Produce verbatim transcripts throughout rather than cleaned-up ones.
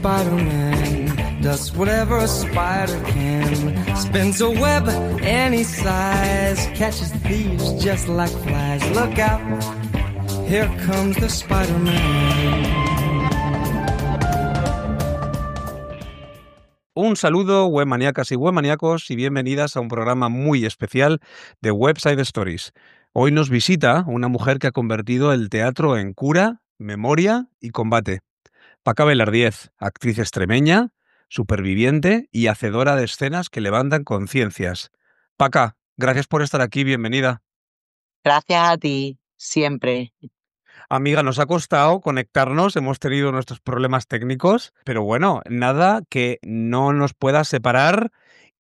Spider-Man does whatever a spider can. Spins a web any size, catches thieves just like flies. Look out, here comes the Spider-Man. Un saludo, webmaníacas y webmaníacos, y bienvenidas a un programa muy especial de Website Stories. Hoy nos visita una mujer que ha convertido el teatro en cura, memoria y combate. Paca Velardiez, actriz extremeña, superviviente y hacedora de escenas que levantan conciencias. Paca, gracias por estar aquí, bienvenida. Gracias a ti, siempre. Amiga, nos ha costado conectarnos, hemos tenido nuestros problemas técnicos, pero bueno, nada que no nos pueda separar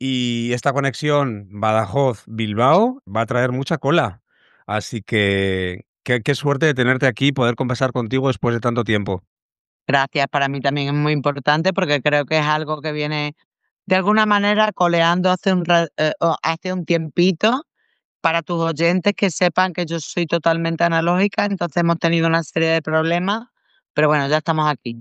y esta conexión Badajoz-Bilbao va a traer mucha cola. Así que qué, qué suerte de tenerte aquí y poder conversar contigo después de tanto tiempo. Gracias, para mí también es muy importante porque creo que es algo que viene de alguna manera coleando hace un, ra- eh, o hace un tiempito para tus oyentes que sepan que yo soy totalmente analógica, entonces hemos tenido una serie de problemas, pero bueno, ya estamos aquí.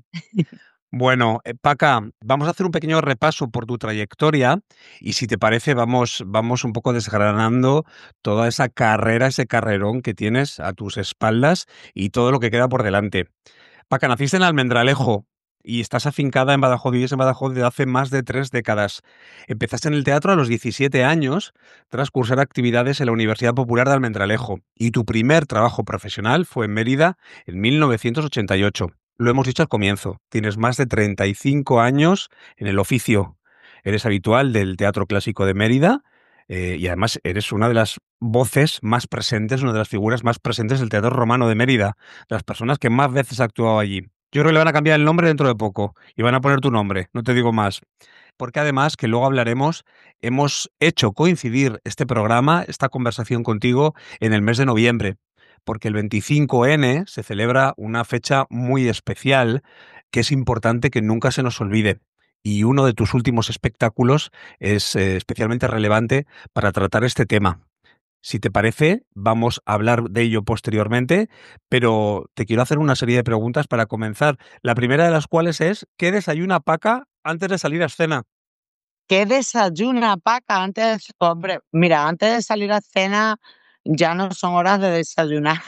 Bueno, eh, Paca, vamos a hacer un pequeño repaso por tu trayectoria y si te parece vamos, vamos un poco desgranando toda esa carrera, ese carrerón que tienes a tus espaldas y todo lo que queda por delante. Paca, naciste en Almendralejo y estás afincada en Badajoz, vives en Badajoz desde hace más de tres décadas. Empezaste en el teatro a los diecisiete años tras cursar actividades en la Universidad Popular de Almendralejo y tu primer trabajo profesional fue en Mérida en mil novecientos ochenta y ocho. Lo hemos dicho al comienzo, tienes más de treinta y cinco años en el oficio. Eres habitual del Teatro Clásico de Mérida eh, y además eres una de las voces más presentes, una de las figuras más presentes del Teatro Romano de Mérida, de las personas que más veces ha actuado allí. Yo creo que le van a cambiar el nombre dentro de poco y van a poner tu nombre, no te digo más. Porque además, que luego hablaremos, hemos hecho coincidir este programa, esta conversación contigo, en el mes de noviembre, porque el veinticinco ene se celebra una fecha muy especial que es importante que nunca se nos olvide. Y uno de tus últimos espectáculos es eh, especialmente relevante para tratar este tema. Si te parece, vamos a hablar de ello posteriormente, pero te quiero hacer una serie de preguntas para comenzar. La primera de las cuales es, ¿qué desayuna Paca antes de salir a escena? ¿Qué desayuna, Paca? Antes, hombre, mira, antes de salir a cena ya no son horas de desayunar.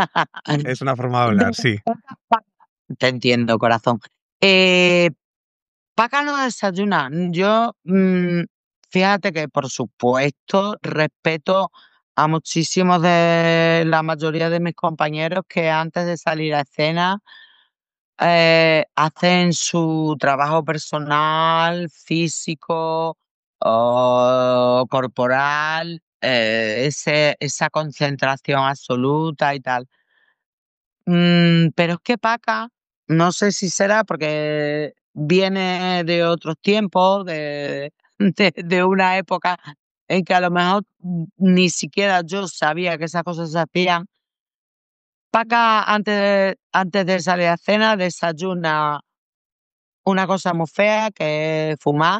Es una forma de hablar, sí. Te entiendo, corazón. Eh, Paca no desayuna. Yo, mm, fíjate que por supuesto respeto a muchísimos de la mayoría de mis compañeros que antes de salir a escena eh, hacen su trabajo personal, físico o corporal, eh, ese, esa concentración absoluta y tal. Mm, pero es que Paca, no sé si será porque viene de otros tiempos, de, de, de una época en que a lo mejor mm, ni siquiera yo sabía que esas cosas se hacían. Paca, antes de, antes de salir a cena, desayuna una cosa muy fea, que es fumar,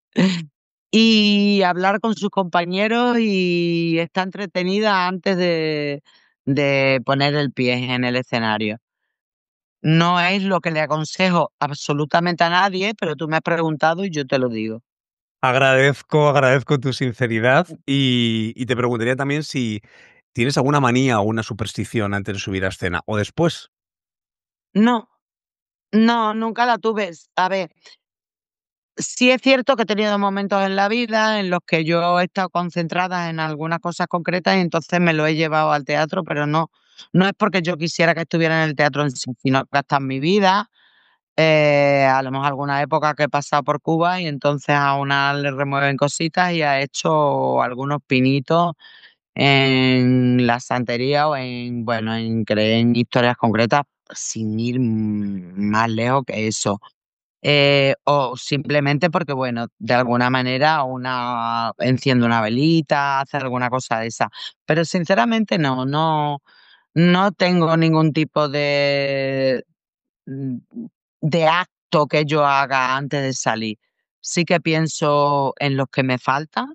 y hablar con sus compañeros y está entretenida antes de, de poner el pie en el escenario. No es lo que le aconsejo absolutamente a nadie, pero tú me has preguntado y yo te lo digo. Agradezco, agradezco tu sinceridad y, y te preguntaría también si tienes alguna manía o una superstición antes de subir a escena o después. No, no, nunca la tuve. A ver, sí es cierto que he tenido momentos en la vida en los que yo he estado concentrada en algunas cosas concretas y entonces me lo he llevado al teatro, pero no, no es porque yo quisiera que estuviera en el teatro en sí, sino que hasta en mi vida, eh, a lo mejor alguna época que he pasado por Cuba y entonces a una le remueven cositas y ha hecho algunos pinitos en la santería o en, bueno, en creer en historias concretas sin ir mm, más lejos que eso. Eh, o simplemente porque, bueno, de alguna manera una enciende una velita, hace alguna cosa de esa. Pero sinceramente no, no, no tengo ningún tipo de, mm, de acto que yo haga antes de salir. Sí que pienso en los que me faltan,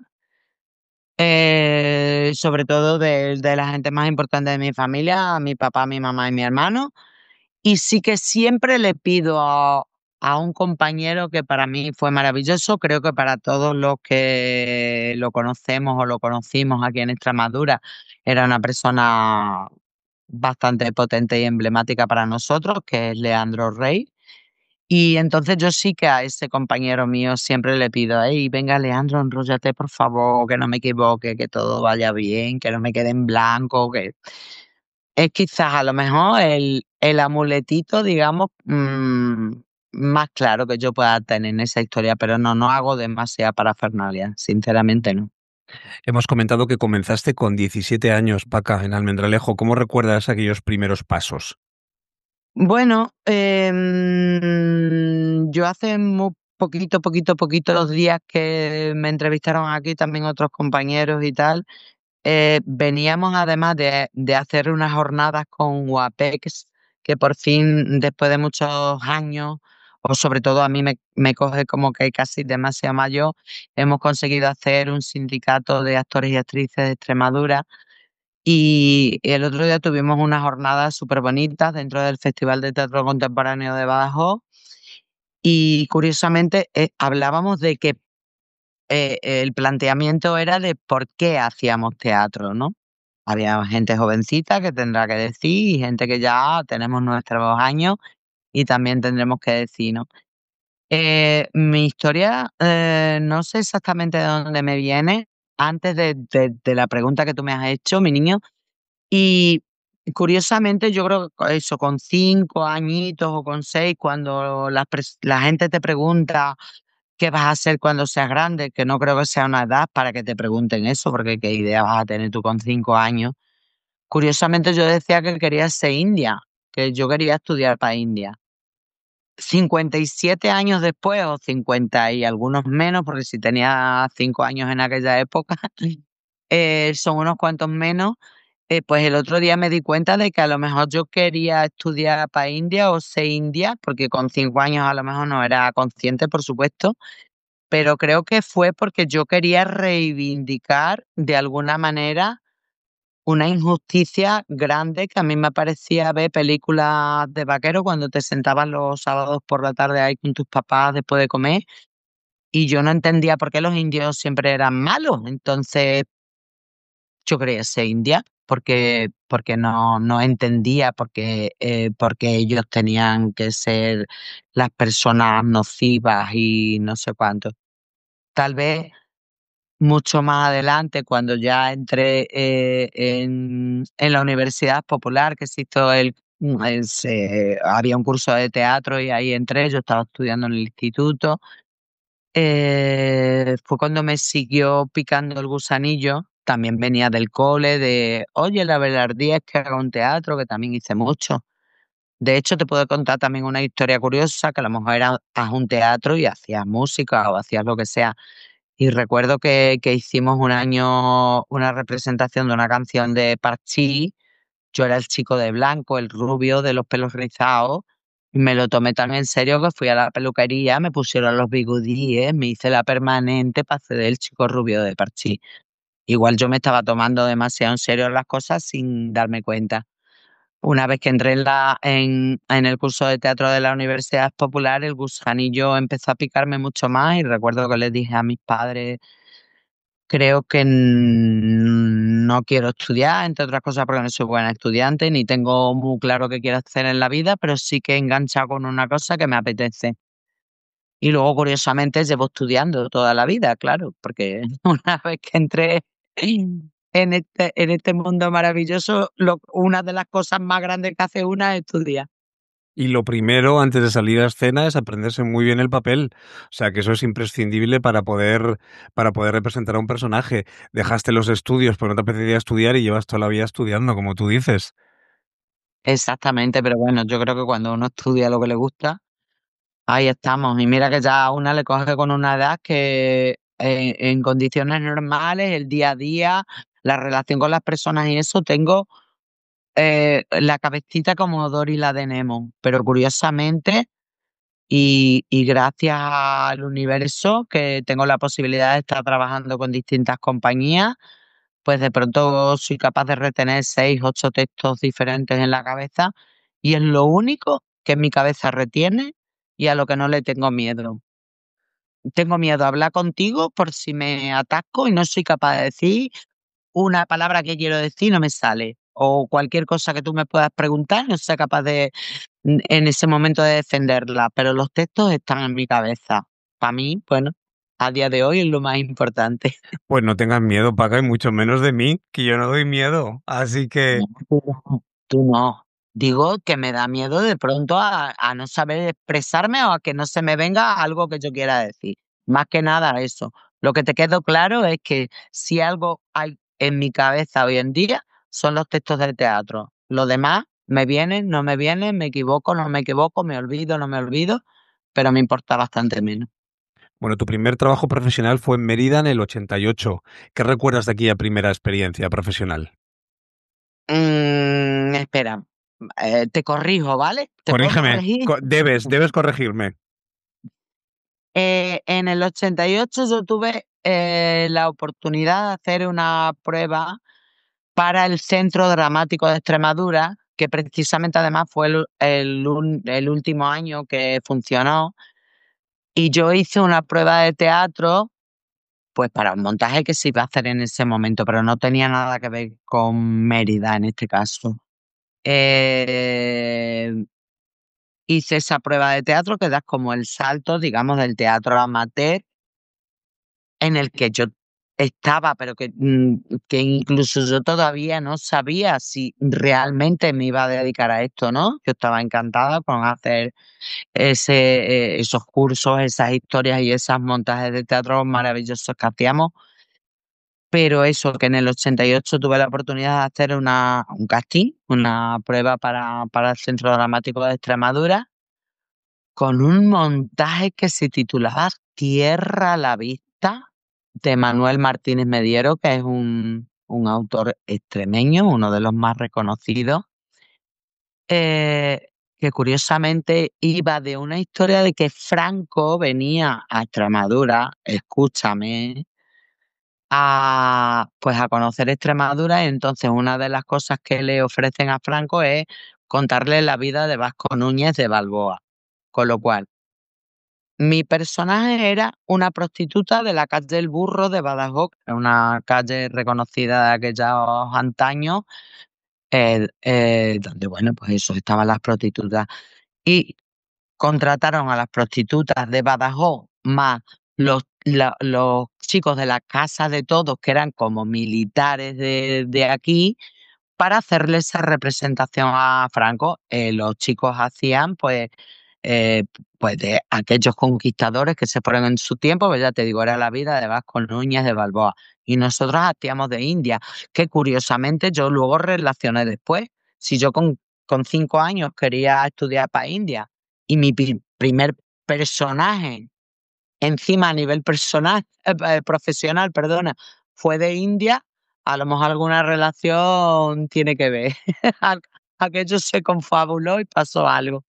eh, sobre todo de, de la gente más importante de mi familia, a mi papá, mi mamá y mi hermano. Y sí que siempre le pido a, a un compañero que para mí fue maravilloso, creo que para todos los que lo conocemos o lo conocimos aquí en Extremadura, era una persona bastante potente y emblemática para nosotros, que es Leandro Rey. Y entonces yo sí que a ese compañero mío siempre le pido: hey, venga Leandro, enróllate por favor, que no me equivoque, que todo vaya bien, que no me quede en blanco, que es quizás a lo mejor el, el amuletito, digamos, mm, más claro que yo pueda tener en esa historia, pero no, no hago demasiada parafernalia, sinceramente no. Hemos comentado que comenzaste con diecisiete años, Paca, en Almendralejo. ¿Cómo recuerdas aquellos primeros pasos? Bueno, em, yo hace muy poquito, poquito, poquitos días que me entrevistaron aquí también otros compañeros y tal. Eh, veníamos además de, de hacer unas jornadas con WAPEX, que por fin, después de muchos años, o sobre todo a mí me, me coge como que casi demasiado mayor, hemos conseguido hacer un sindicato de actores y actrices de Extremadura. Y el otro día tuvimos unas jornadas súper bonitas dentro del Festival de Teatro Contemporáneo de Badajoz y curiosamente eh, hablábamos de que eh, el planteamiento era de por qué hacíamos teatro, ¿no? Había gente jovencita que tendrá que decir y gente que ya tenemos nuestros años y también tendremos que decir, ¿no? Eh, mi historia, eh, no sé exactamente de dónde me viene. Antes de, de- de la pregunta que tú me has hecho, mi niño, y curiosamente, yo creo que eso, con cinco añitos o con seis, cuando la, pres- la gente te pregunta qué vas a hacer cuando seas grande, que no creo que sea una edad para que te pregunten eso, porque qué idea vas a tener tú con cinco años. Curiosamente, yo decía que quería ser india, que yo quería estudiar para India. Cincuenta y siete años después, o cincuenta y algunos menos, porque si tenía cinco años en aquella época, eh, son unos cuantos menos. Eh, pues el otro día me di cuenta de que a lo mejor yo quería estudiar para India o ser india, porque con cinco años a lo mejor no era consciente, por supuesto, pero creo que fue porque yo quería reivindicar de alguna manera una injusticia grande que a mí me parecía ver películas de vaquero cuando te sentabas los sábados por la tarde ahí con tus papás después de comer y yo no entendía por qué los indios siempre eran malos. Entonces yo quería ser india porque, porque no, no entendía por qué, eh, por qué ellos tenían que ser las personas nocivas y no sé cuánto. Tal vez mucho más adelante, cuando ya entré eh, en, en la Universidad Popular, que existió el, mm, el- se- había un curso de teatro y ahí entré, yo estaba estudiando en el instituto. Eh, fue cuando me siguió picando el gusanillo. También venía del cole, de, oye, la Belardía es que haga un teatro, que también hice mucho. De hecho, te puedo contar también una historia curiosa, que a lo mejor era, haz un teatro y hacías música o hacías lo que sea. Y recuerdo que, que hicimos un año una representación de una canción de Parchís. Yo era el chico de blanco, el rubio de los pelos rizados, y me lo tomé tan en serio que fui a la peluquería, me pusieron los bigudíes, me hice la permanente para hacer el chico rubio de Parchís. Igual yo me estaba tomando demasiado en serio las cosas sin darme cuenta. Una vez que entré en, la, en, en el curso de teatro de la Universidad Popular, el gusanillo empezó a picarme mucho más y recuerdo que les dije a mis padres: creo que n- no quiero estudiar, entre otras cosas porque no soy buena estudiante, ni tengo muy claro qué quiero hacer en la vida, pero sí que he enganchado con una cosa que me apetece. Y luego, curiosamente, llevo estudiando toda la vida, claro, porque una vez que entré en este, en este mundo maravilloso, lo- una de las cosas más grandes que hace una es estudiar. Y lo primero, antes de salir a escena, es aprenderse muy bien el papel. O sea, que eso es imprescindible para poder, para poder representar a un personaje. Dejaste los estudios porque no te apetecía estudiar y llevas toda la vida estudiando, como tú dices. Exactamente, pero bueno, yo creo que cuando uno estudia lo que le gusta, ahí estamos. Y mira que ya a una le coge con una edad que eh, en condiciones normales, el día a día, la relación con las personas y eso, tengo eh, la cabecita como Dory la de Nemo. Pero curiosamente, y, y gracias al universo, que tengo la posibilidad de estar trabajando con distintas compañías, pues de pronto soy capaz de retener seis, ocho textos diferentes en la cabeza y es lo único que mi cabeza retiene y a lo que no le tengo miedo. Tengo miedo a hablar contigo por si me atasco y no soy capaz de decir una palabra que quiero decir, no me sale. O cualquier cosa que tú me puedas preguntar, no soy capaz de n- en ese momento de defenderla, pero los textos están en mi cabeza. Para mí, bueno, a día de hoy es lo más importante. Pues no tengas miedo, Paca, y mucho menos de mí, que yo no doy miedo. Así que, No, tú no. Tú no. Digo que me da miedo de pronto a, a no saber expresarme o a que no se me venga algo que yo quiera decir. Más que nada eso. Lo que te quedó claro es que si algo hay en mi cabeza hoy en día son los textos de teatro. Lo demás me vienen, no me vienen, me equivoco, no me equivoco, me olvido, no me olvido, pero me importa bastante menos. bueno, tu primer trabajo profesional fue en Mérida en el ochenta y ocho. ¿Qué recuerdas de aquella primera experiencia profesional? Mm, espera, eh, te corrijo, ¿vale? ¿Te puedo Corrígeme, corregir? co- debes, debes corregirme. Eh, en el ochenta y ocho yo tuve eh, la oportunidad de hacer una prueba para el Centro Dramático de Extremadura, que precisamente además fue el, el un- el último año que funcionó, y yo hice una prueba de teatro, pues para un montaje que se iba a hacer en ese momento, pero no tenía nada que ver con Mérida en este caso. Eh, hice esa prueba de teatro que das como el salto, digamos, del teatro amateur en el que yo estaba, pero que, mm, que incluso yo todavía no sabía si realmente me iba a dedicar a esto, ¿no? Yo estaba encantada con hacer ese, eh, esos cursos, esas historias y esos montajes de teatro maravillosos que hacíamos, pero eso, que en el ochenta y ocho tuve la oportunidad de hacer una, un casting, una prueba para, para el Centro Dramático de Extremadura, con un montaje que se titulaba Tierra a la vista, de Manuel Martínez Mediero, que es un, un autor extremeño, uno de los más reconocidos, eh, que curiosamente iba de una historia de que Franco venía a Extremadura, escúchame, a, pues a conocer Extremadura, y entonces una de las cosas que le ofrecen a Franco es contarle la vida de Vasco Núñez de Balboa. Con lo cual, mi personaje era una prostituta de la calle del Burro de Badajoz, una calle reconocida de aquellos antaños, eh, eh, donde, bueno, pues eso, estaban las prostitutas. Y contrataron a las prostitutas de Badajoz más los, la- los chicos de la Casa de Todos, que eran como militares de, de aquí, para hacerle esa representación a Franco. Eh, los chicos hacían, pues, eh, pues de aquellos conquistadores que se fueron en su tiempo, pues ya te digo, era la vida de Vasco Núñez de Balboa. Y nosotros hacíamos de India, que curiosamente yo luego relacioné después. Si yo con, con cinco años quería estudiar para India y mi pri- primer personaje, encima a nivel personal, eh, eh, profesional, perdona, fue de India, a lo mejor alguna relación tiene que ver. Aqu- Aquello se confabuló y pasó algo.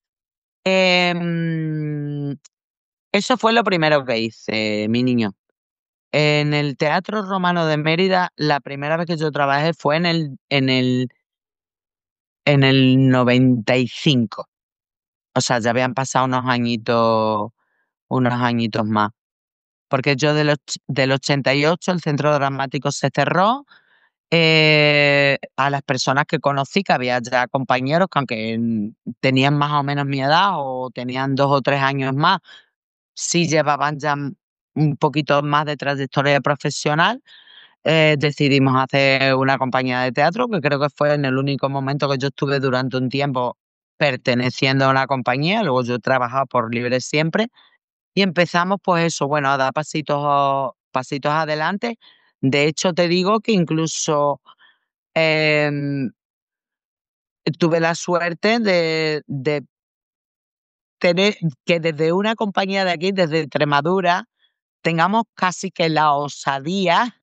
Em, eso fue lo primero que hice, mi niño. En el Teatro Romano de Mérida, la primera vez que yo trabajé fue en el, en el, en el noventa y cinco. O sea, ya habían pasado unos añitos, unos añitos más. Porque yo del, och- del ochenta y ocho el Centro Dramático se cerró. Eh, a las personas que conocí, que había ya compañeros que aunque mm, tenían más o menos mi edad o tenían dos o tres años más, sí llevaban ya m- un poquito más de trayectoria profesional, eh, decidimos hacer una compañía de teatro, que creo que fue en el único momento que yo estuve durante un tiempo perteneciendo a una compañía, luego yo he trabajado por libre siempre, y empezamos pues eso, bueno, a dar pasitos, pasitos adelante. De hecho, te digo que incluso em, tuve la suerte de, de tener que desde una compañía de aquí, desde Extremadura, tengamos casi que la osadía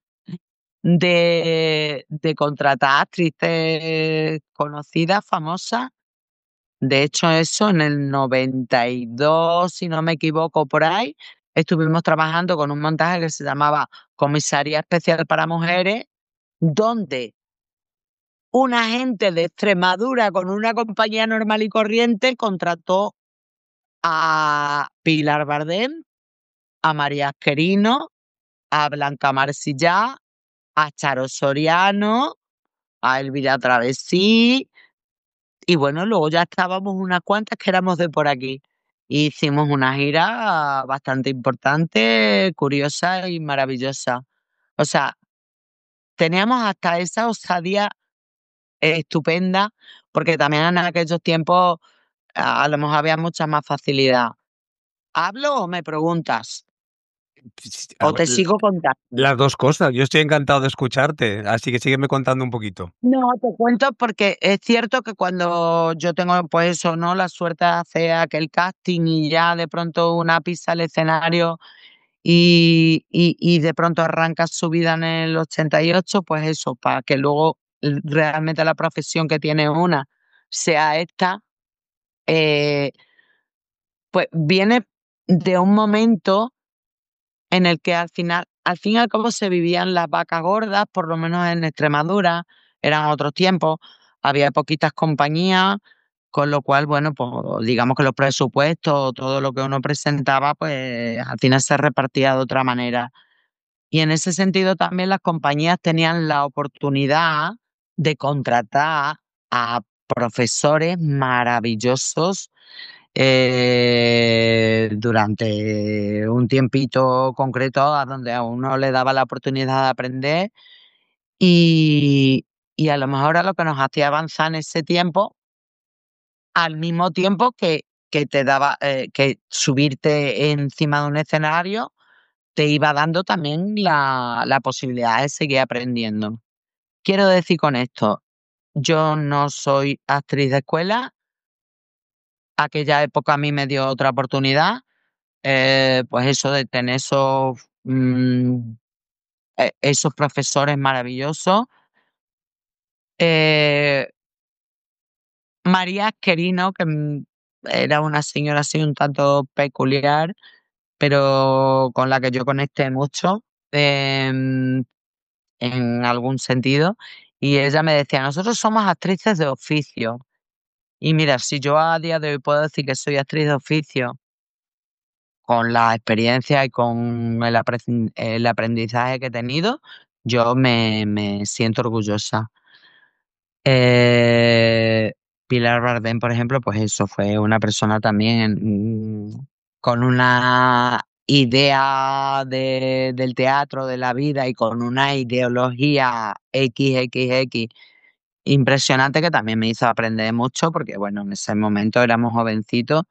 de, de contratar actrices conocidas, famosas. De hecho, eso en el noventa y dos, si no me equivoco, por ahí, estuvimos trabajando con un montaje que se llamaba Comisaría Especial para Mujeres, donde una gente de Extremadura con una compañía normal y corriente contrató a Pilar Bardem, a María Asquerino, a Blanca Marsillá, a Charo Soriano, a Elvira Travesí, y bueno, luego ya estábamos unas cuantas que éramos de por aquí. Y hicimos una gira bastante importante, curiosa y maravillosa. O sea, teníamos hasta esa osadía estupenda, porque también en aquellos tiempos a, a lo mejor había mucha más facilidad. ¿Hablo o me preguntas? ¿O te sigo contando? Las dos cosas. Yo estoy encantado de escucharte, así que sígueme contando un poquito. No, te cuento porque es cierto que cuando yo tengo, pues eso, ¿no? La suerte de hacer aquel casting y ya de pronto una pisa al escenario y, y, y de pronto arranca su vida en el ochenta y ocho, pues eso, para que luego l- realmente la profesión que tiene una sea esta, eh, pues viene de un momento en el que al final, al fin y al cabo se vivían las vacas gordas, por lo menos en Extremadura, eran otros tiempos, había poquitas compañías, con lo cual, bueno, pues digamos que los presupuestos, todo lo que uno presentaba, pues al final se repartía de otra manera. Y en ese sentido también las compañías tenían la oportunidad de contratar a profesores maravillosos eh, durante un tiempito concreto a donde a uno le daba la oportunidad de aprender y, y a lo mejor a lo que nos hacía avanzar en ese tiempo, al mismo tiempo que, que te daba, eh, que subirte encima de un escenario te iba dando también la, la posibilidad de seguir aprendiendo. Quiero decir con esto, yo no soy actriz de escuela, aquella época a mí me dio otra oportunidad, eh, pues eso de tener esos, mm, e- esos profesores maravillosos. Eh, María Asquerino, que mm, era una señora así un tanto peculiar, pero con la que yo conecté mucho em, en algún sentido. Y ella me decía, nosotros somos actrices de oficio. Y mira, si yo a día de hoy puedo decir que soy actriz de oficio, con la experiencia y con el, apre- el aprendizaje que he tenido, yo me, me siento orgullosa. Eh, Pilar Bardem, por ejemplo, pues eso fue una persona también mm, con una idea de, del teatro, de la vida y con una ideología equis equis equis impresionante que también me hizo aprender mucho porque, bueno, en ese momento éramos jovencitos.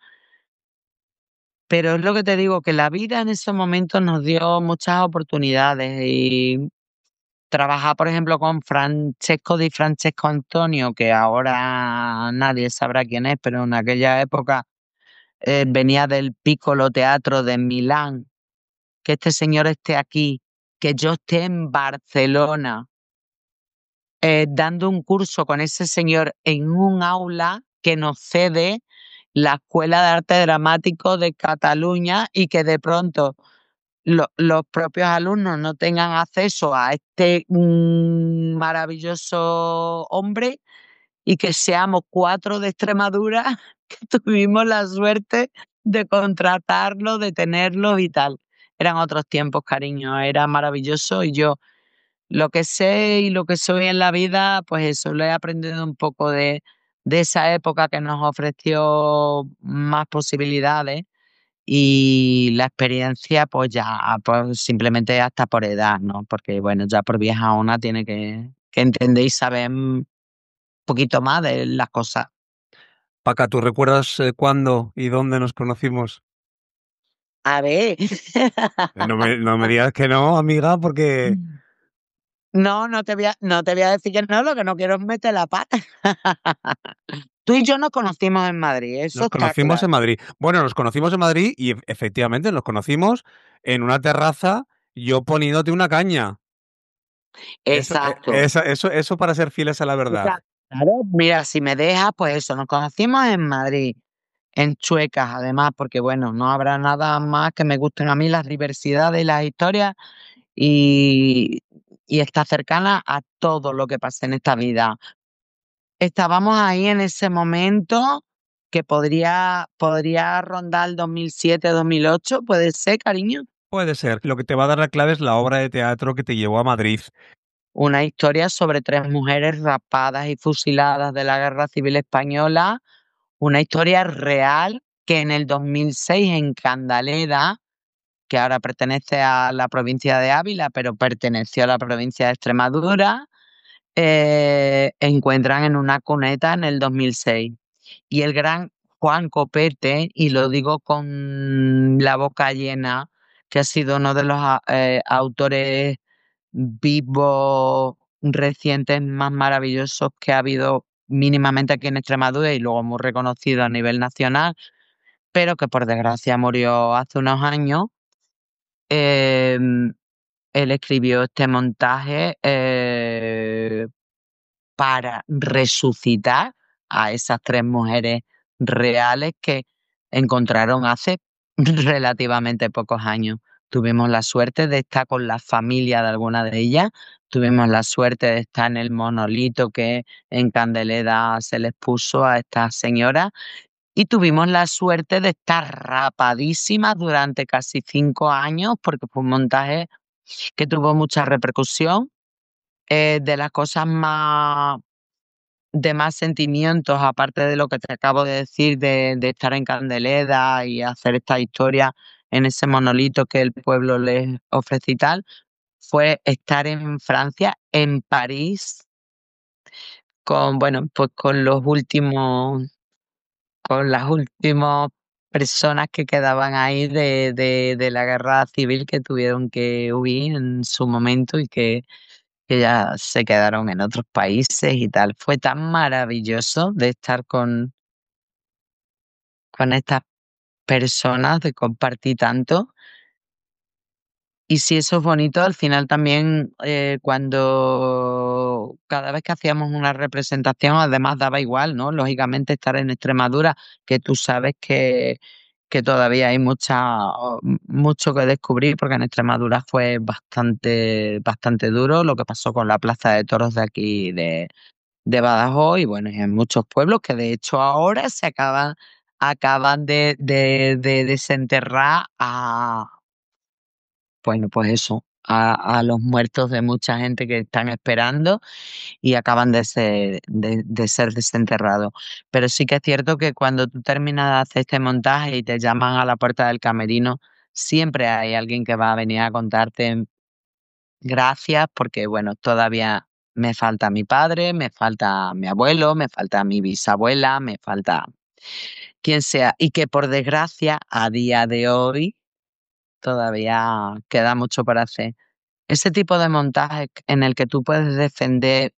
Pero es lo que te digo, que la vida en ese momento nos dio muchas oportunidades y trabajar, por ejemplo, con Francesco Di Francesco Antonio, que ahora nadie sabrá quién es, pero en aquella época eh, venía del Piccolo Teatro de Milán, que este señor esté aquí, que yo esté en Barcelona eh, dando un curso con ese señor en un aula que nos cede la Escuela de Arte Dramático de Cataluña y que de pronto lo- los propios alumnos no tengan acceso a este mm, maravilloso hombre y que seamos cuatro de Extremadura que tuvimos la suerte de contratarlo, de tenerlo y tal. Eran otros tiempos, cariño, era maravilloso y yo lo que sé y lo que soy en la vida, pues eso, lo he aprendido un poco de, de esa época que nos ofreció más posibilidades y la experiencia, pues ya, pues simplemente hasta por edad, ¿no? Porque bueno, ya por vieja una tiene que, que entender y saber un poquito más de las cosas. Paca, ¿tú recuerdas eh, cuándo y dónde nos conocimos? A ver. Eh, No me, no me digas que no, amiga, porque No, no te voy a, no te voy a decir que no, lo que no quiero es meter la pata. Tú y yo nos conocimos en Madrid, eso nos está conocimos en claro. Madrid. Bueno, nos conocimos en Madrid y e- efectivamente nos conocimos en una terraza, yo poniéndote una caña. Eso, e- Exacto. eso, eso, eso para ser fieles a la verdad. Exacto. Claro, mira, si me dejas, pues eso, nos conocimos en Madrid, en Chuecas, además, porque bueno, no habrá nada más que me gusten a mí las diversidades y las historias y, y está cercana a todo lo que pasa en esta vida. Estábamos ahí en ese momento que podría, podría rondar el dos mil siete, dos mil ocho, ¿puede ser, cariño? Puede ser. Lo que te va a dar la clave es la obra de teatro que te llevó a Madrid. Una historia sobre tres mujeres rapadas y fusiladas de la Guerra Civil Española, una historia real que en el dos mil seis en Candaleda, que ahora pertenece a la provincia de Ávila, pero perteneció a la provincia de Extremadura, eh, encuentran en una cuneta en el dos mil seis. Y el gran Juan Copete, y lo digo con la boca llena, que ha sido uno de los a- eh, autores vivos recientes más maravillosos que ha habido mínimamente aquí en Extremadura y luego muy reconocido a nivel nacional, pero que por desgracia murió hace unos años. Em, Él escribió este montaje eh, para resucitar a esas tres mujeres reales que encontraron hace relativamente pocos años. Tuvimos la suerte de estar con la familia de alguna de ellas, tuvimos la suerte de estar en el monolito que en Candeleda se les puso a estas señoras y tuvimos la suerte de estar rapadísimas durante casi cinco años porque fue un montaje que tuvo mucha repercusión. Eh, de las cosas más de más sentimientos, aparte de lo que te acabo de decir de, de estar en Candeleda y hacer esta historia en ese monolito que el pueblo les ofrece y tal, fue estar en Francia, en París, con, bueno, pues con los últimos, con las últimas personas que quedaban ahí de, de, de la guerra civil que tuvieron que huir en su momento y que que ya se quedaron en otros países y tal. Fue tan maravilloso de estar con, con estas personas, de compartir tanto. Y si eso es bonito, al final también eh, cuando cada vez que hacíamos una representación, además daba igual, ¿no? Lógicamente estar en Extremadura, que tú sabes que, que todavía hay mucha, mucho que descubrir, porque en Extremadura fue bastante, bastante duro lo que pasó con la plaza de toros de aquí de, de Badajoz y bueno, y en muchos pueblos que de hecho ahora se acaban, acaban de, de, de desenterrar a, bueno, pues eso, a, a los muertos de mucha gente que están esperando y acaban de ser, de, de ser desenterrados. Pero sí que es cierto que cuando tú terminas de hacer este montaje y te llaman a la puerta del camerino, siempre hay alguien que va a venir a contarte gracias porque, bueno, todavía me falta mi padre, me falta mi abuelo, me falta mi bisabuela, me falta quien sea. Y que por desgracia, a día de hoy, todavía queda mucho por hacer. Ese tipo de montaje en el que tú puedes defender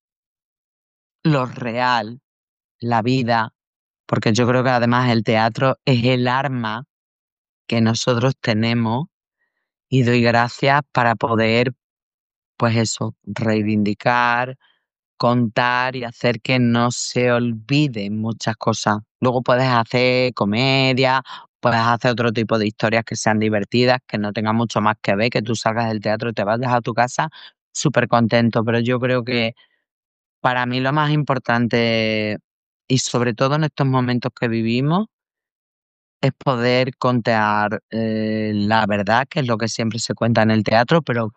lo real, la vida, porque yo creo que además el teatro es el arma que nosotros tenemos y doy gracias para poder, pues eso, reivindicar, contar y hacer que no se olviden muchas cosas. Luego puedes hacer comedia, puedes hacer otro tipo de historias que sean divertidas, que no tengan mucho más que ver, que tú salgas del teatro y te vayas a tu casa súper contento, pero yo creo que para mí lo más importante y sobre todo en estos momentos que vivimos es poder contar eh, la verdad, que es lo que siempre se cuenta en el teatro, pero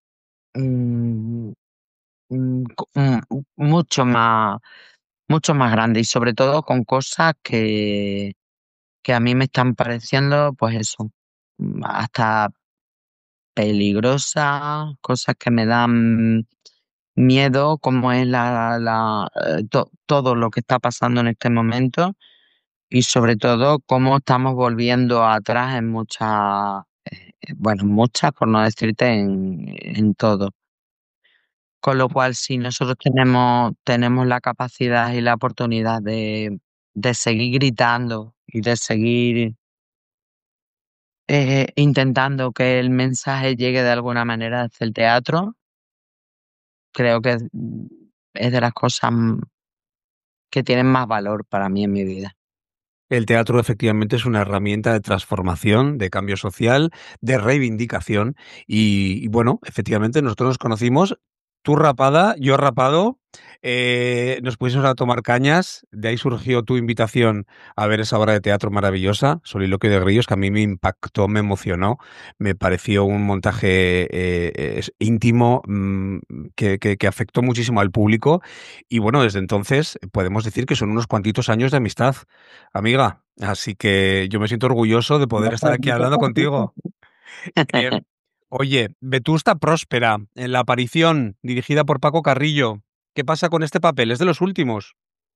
mm, mm, co- mm, mucho más mucho más grande y sobre todo con cosas que, que a mí me están pareciendo, pues eso, mm, hasta peligrosas, cosas que me dan miedo, como es la, la, eh, to- todo lo que está pasando en este momento y sobre todo cómo estamos volviendo atrás en muchas, eh, bueno, muchas, por no decirte en, en todo. Con lo cual, si nosotros tenemos, tenemos la capacidad y la oportunidad de, de seguir gritando y de seguir eh, intentando que el mensaje llegue de alguna manera desde el teatro, creo que es, es de las cosas mm, que tienen más valor para mí en mi vida. El teatro efectivamente es una herramienta de transformación, de cambio social, de reivindicación y, y bueno, efectivamente nosotros nos conocimos, tú rapada, yo rapado, eh, nos pusimos a tomar cañas, de ahí surgió tu invitación a ver esa obra de teatro maravillosa, Soliloquio de Grillos, que a mí me impactó, me emocionó, me pareció un montaje eh, es- íntimo mm, que, que- que afectó muchísimo al público y bueno, desde entonces podemos decir que son unos cuantitos años de amistad, amiga, así que yo me siento orgulloso de poder estar aquí hablando contigo. Eh, Oye, Vetusta Próspera, en la aparición dirigida por Paco Carrillo. ¿Qué pasa con este papel? Es de los últimos.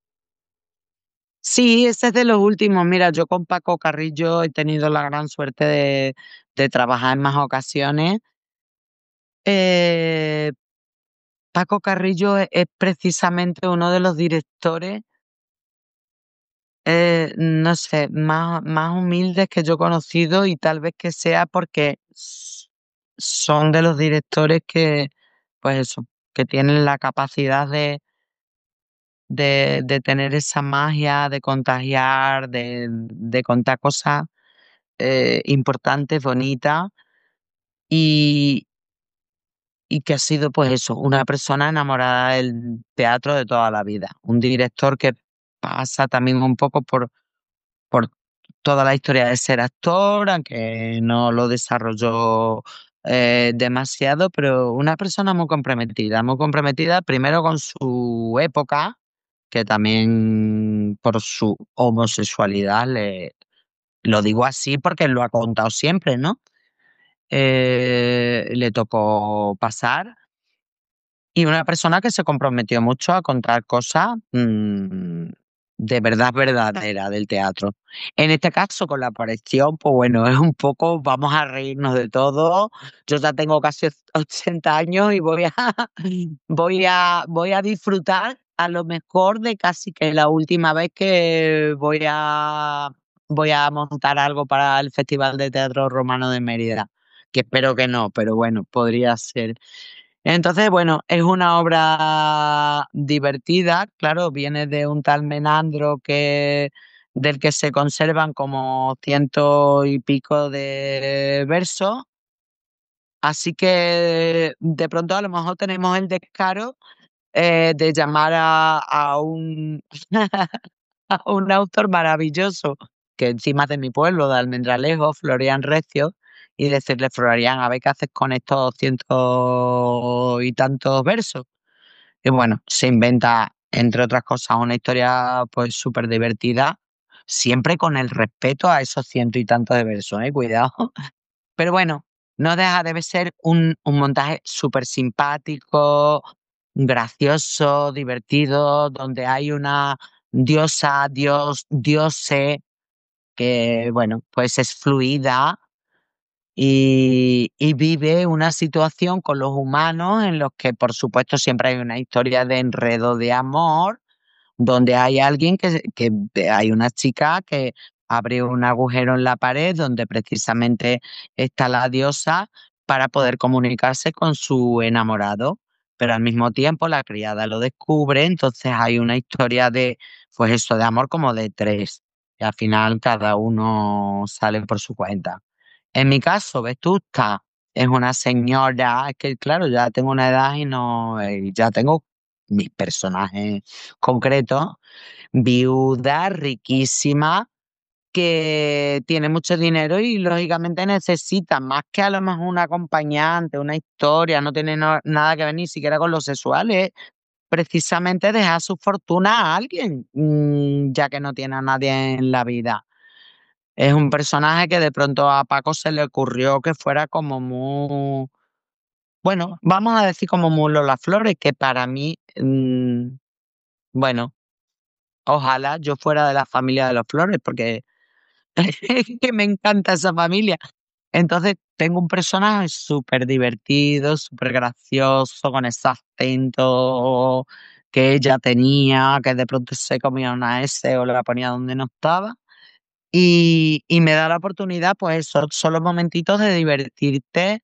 Sí, ese es de los últimos. Mira, yo con Paco Carrillo he tenido la gran suerte de, de trabajar en más ocasiones. Eh, Paco Carrillo es, es precisamente uno de los directores, eh, no sé, más, más humildes que yo he conocido y tal vez que sea porque s- son de los directores que, pues eso, que tienen la capacidad de, de, de tener esa magia, de contagiar, de, de contar cosas eh, importantes, bonitas y, y que ha sido pues eso, una persona enamorada del teatro de toda la vida, un director que pasa también un poco por, por toda la historia de ser actor, aunque no lo desarrolló eh, demasiado, pero una persona muy comprometida, muy comprometida primero con su época, que también por su homosexualidad le lo digo así porque lo ha contado siempre, ¿no? Eh, le tocó pasar y una persona que se comprometió mucho a contar cosas mm, de verdad verdadera del teatro. En este caso, con la aparición, pues bueno, es un poco, vamos a reírnos de todo. Yo ya tengo casi ochenta años y voy a, voy a, voy a disfrutar a lo mejor de casi que la última vez que voy a, voy a montar algo para el Festival de Teatro Romano de Mérida, que espero que no, pero bueno, podría ser. Entonces, bueno, es una obra divertida, claro, viene de un tal Menandro que del que se conservan como ciento y pico de versos, así que de pronto a lo mejor tenemos el descaro eh, de llamar a, a un a un autor maravilloso que encima es de mi pueblo, de Almendralejo, Florian Recio, y decirle, Florian, a ver qué haces con estos ciento y tantos versos. Y bueno, se inventa, entre otras cosas, una historia pues súper divertida, siempre con el respeto a esos ciento y tantos de versos, ¿eh? Cuidado. Pero bueno, no deja de ser un, un montaje súper simpático, gracioso, divertido, donde hay una diosa, dios, diose, que bueno, pues es fluida y, y vive una situación con los humanos en los que por supuesto siempre hay una historia de enredo de amor donde hay alguien que, que hay una chica que abre un agujero en la pared donde precisamente está la diosa para poder comunicarse con su enamorado, pero al mismo tiempo la criada lo descubre, entonces hay una historia de, pues eso, de amor como de tres, y al final cada uno sale por su cuenta. En mi caso, Vetusta es una señora, es que claro, ya tengo una edad y no, y ya tengo mis personajes concretos, viuda, riquísima, que tiene mucho dinero y lógicamente necesita más que a lo mejor un acompañante, una historia, no tiene no- nada que ver ni siquiera con lo sexual, es precisamente dejar su fortuna a alguien, mm, ya que no tiene a nadie en la vida. Es un personaje que de pronto a Paco se le ocurrió que fuera como muy, bueno, vamos a decir como muy Lola Flores, que para mí, mm, bueno, ojalá yo fuera de la familia de los Flores, porque es que me encanta esa familia. Entonces tengo un personaje súper divertido, súper gracioso, con ese acento que ella tenía, que de pronto se comía una S o la ponía donde no estaba. Y, y me da la oportunidad, pues eso, solo momentitos de divertirte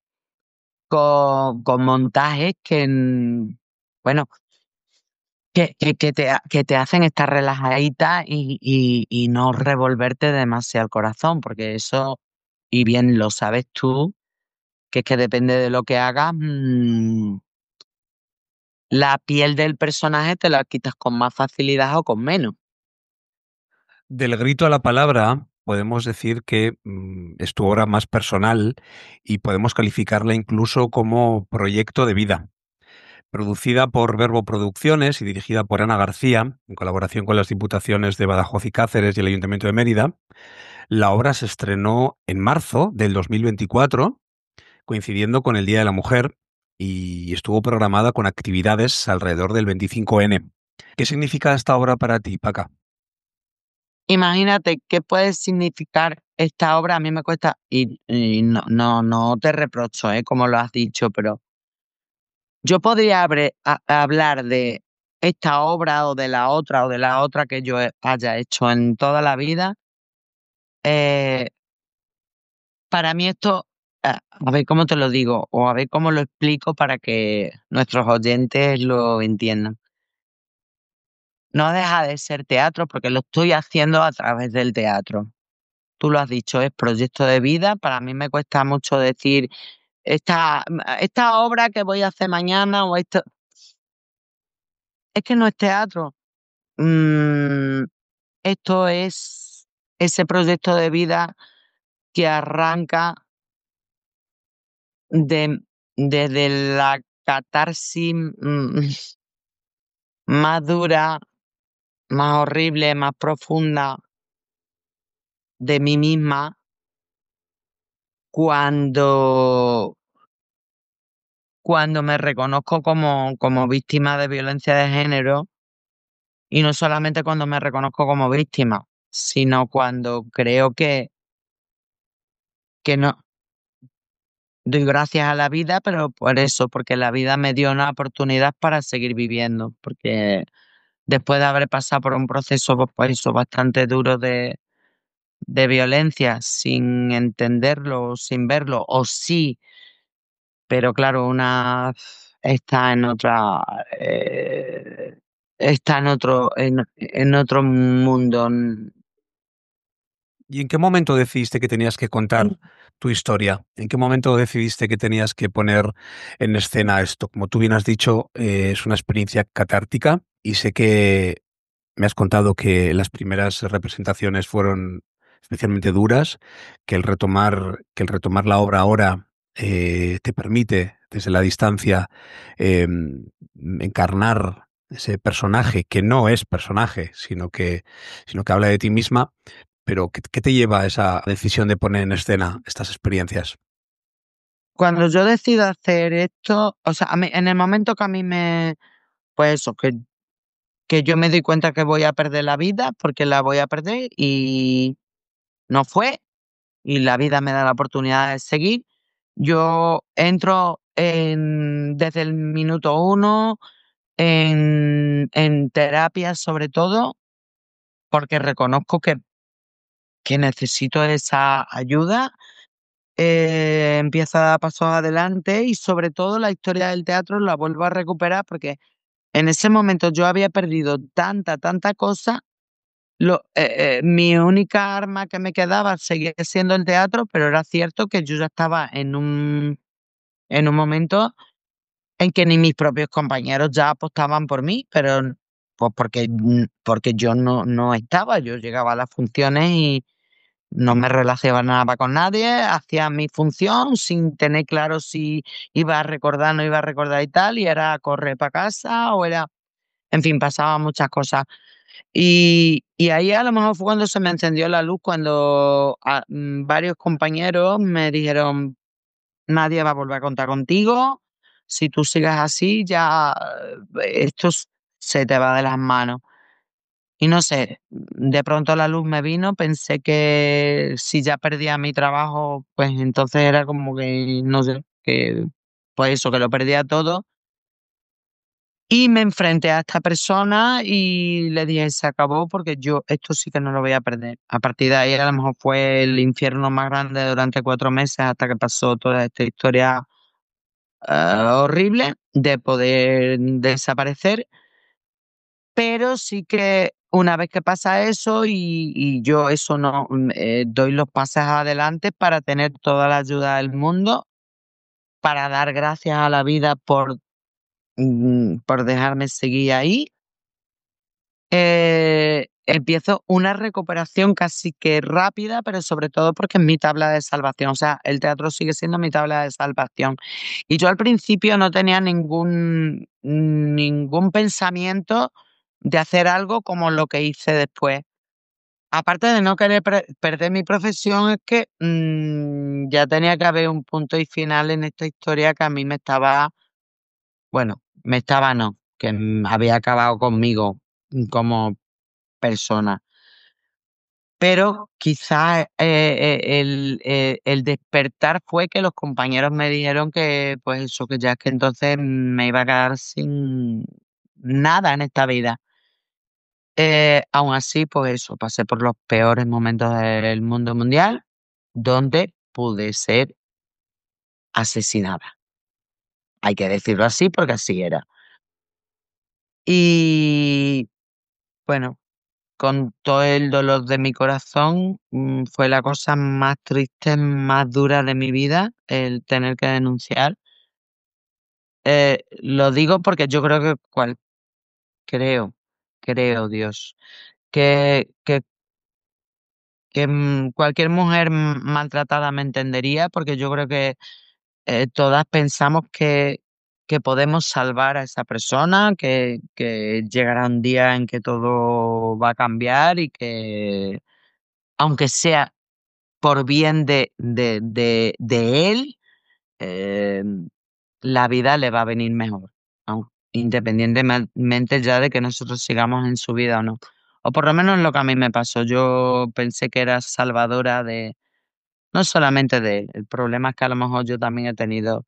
con, con montajes que, mm, bueno, que, que, que te, ha- que te hacen estar relajadita y, y, y no revolverte demasiado el corazón, porque eso, y bien lo sabes tú, que es que depende de lo que hagas, mm, la piel del personaje te la quitas con más facilidad o con menos. Del grito a la palabra, podemos decir que mm, es tu obra más personal y podemos calificarla incluso como proyecto de vida. Producida por Verbo Producciones y dirigida por Ana García, en colaboración con las Diputaciones de Badajoz y Cáceres y el Ayuntamiento de Mérida, la obra se estrenó en marzo del dos mil veinticuatro, coincidiendo con el Día de la Mujer, y estuvo programada con actividades alrededor del veinticinco ene. ¿Qué significa esta obra para ti, Paca? Imagínate qué puede significar esta obra. A mí me cuesta, y, y no, no, no te reprocho, ¿eh? Como lo has dicho, pero yo podría habre- a- hablar de esta obra o de la otra o de la otra que yo he- haya hecho en toda la vida. Eh, para mí esto, a, a ver cómo te lo digo o a ver cómo lo explico para que nuestros oyentes lo entiendan. No deja de ser teatro porque lo estoy haciendo a través del teatro. Tú lo has dicho, es proyecto de vida. Para mí me cuesta mucho decir esta, esta obra que voy a hacer mañana o esto. Es que no es teatro. Mm, esto es ese proyecto de vida que arranca de, desde la catarsis mm, más dura, más horrible, más profunda de mí misma cuando, cuando me reconozco como, como víctima de violencia de género. Y no solamente cuando me reconozco como víctima, sino cuando creo que, que no doy gracias a la vida, pero por eso, porque la vida me dio una oportunidad para seguir viviendo, porque después de haber pasado por un proceso, pues pues eso, bastante duro de, de violencia, sin entenderlo, sin verlo, o sí, pero claro, una está en otra, eh, está en otro, en, en otro mundo. ¿Y en qué momento decidiste que tenías que contar tu historia? ¿En qué momento decidiste que tenías que poner en escena esto? Como tú bien has dicho, eh, es una experiencia catártica y sé que me has contado que las primeras representaciones fueron especialmente duras, que el retomar, que el retomar la obra ahora eh, te permite, desde la distancia, eh, encarnar ese personaje que no es personaje, sino que, sino que habla de ti misma. Pero, ¿qué, qué te lleva a esa decisión de poner en escena estas experiencias? Cuando yo decido hacer esto, o sea, a mí, en el momento que a mí me, pues eso, que, que yo me doy cuenta que voy a perder la vida, porque la voy a perder y no fue, y la vida me da la oportunidad de seguir, yo entro en, desde el minuto uno en, en terapia sobre todo, porque reconozco que, que necesito esa ayuda. Eh, empiezo a dar pasos adelante y sobre todo la historia del teatro la vuelvo a recuperar porque en ese momento yo había perdido tanta, tanta cosa. Lo, eh, eh, mi única arma que me quedaba seguía siendo el teatro, pero era cierto que yo ya estaba en un, en un momento en que ni mis propios compañeros ya apostaban por mí, pero pues porque, mm, porque yo no, no estaba, yo llegaba a las funciones y no me relacionaba con nadie, hacía mi función sin tener claro si iba a recordar, no iba a recordar y tal, y era correr para casa o era, en fin, pasaban muchas cosas. Y, y ahí a lo mejor fue cuando se me encendió la luz, cuando a- mm, varios compañeros me dijeron, nadie va a volver a contar contigo, si tú sigues así, ya eh, esto s- se te va de las manos. Y no sé, de pronto la luz me vino, pensé que si ya perdía mi trabajo, pues entonces era como que, no sé, que pues eso, que lo perdía todo. Y me enfrenté a esta persona y le dije, se acabó porque yo esto sí que no lo voy a perder. A partir de ahí a lo mejor fue el infierno más grande durante cuatro meses hasta que pasó toda esta historia eh, horrible de poder desaparecer. Pero sí que una vez que pasa eso y, y yo eso no mm, eh, doy los pasos adelante para tener toda la ayuda del mundo, para dar gracias a la vida por mm, por dejarme seguir ahí. Eh, empiezo una recuperación casi que rápida, pero sobre todo porque es mi tabla de salvación. O sea, el teatro sigue siendo mi tabla de salvación. Y yo al principio no tenía ningún, ningún pensamiento de hacer algo como lo que hice después. Aparte de no querer pre- perder mi profesión, es que mm, ya tenía que haber un punto y final en esta historia que a mí me estaba, bueno, me estaba no, que mm, había acabado conmigo mm, como persona. Pero quizás el, eh, el despertar fue que los compañeros me dijeron que, pues eso, que ya es que entonces me iba a quedar sin nada en esta vida. Eh, aún así, pues eso, pasé por los peores momentos del mundo mundial, donde pude ser asesinada. Hay que decirlo así porque así era. Y bueno, con todo el dolor de mi corazón, mm, fue la cosa más triste, más dura de mi vida, el tener que denunciar. Eh, lo digo porque yo creo que cual, creo, creo, Dios, que, que, que mm, cualquier mujer m- maltratada me entendería, porque yo creo que eh, todas pensamos que, que podemos salvar a esa persona, que, que llegará un día en que todo va a cambiar y que, aunque sea por bien de, de, de, de él, eh, la vida le va a venir mejor, aun- independientemente ya de que nosotros sigamos en su vida o no. O por lo menos lo que a mí me pasó. Yo pensé que era salvadora de, no solamente de él, el problema es que a lo mejor yo también he tenido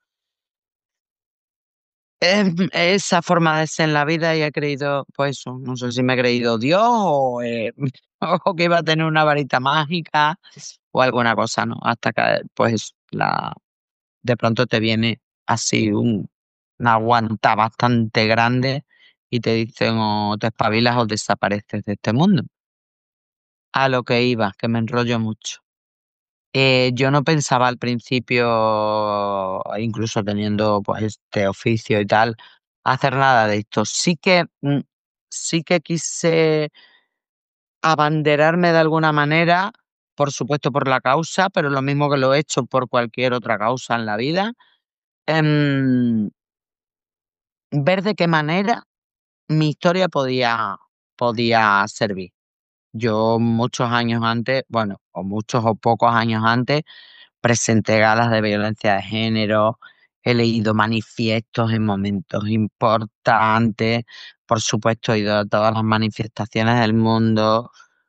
em, esa forma de ser en la vida y he creído, pues eso, no sé si me he creído Dios o, eh, o que iba a tener una varita mágica o alguna cosa, ¿no? Hasta que, pues, la, de pronto te viene así un, una guanta bastante grande y te dicen o te espabilas o desapareces de este mundo. A lo que iba, que me enrollo mucho. Eh, yo no pensaba al principio, incluso teniendo pues este oficio y tal, hacer nada de esto. Sí que, mm, sí que quise abanderarme de alguna manera, por supuesto por la causa, pero lo mismo que lo he hecho por cualquier otra causa en la vida. em, Ver de qué manera mi historia podía, podía servir. Yo muchos años antes, bueno, o muchos o pocos años antes, presenté galas de violencia de género, he leído manifiestos en momentos importantes, por supuesto he ido a todas las manifestaciones del mundo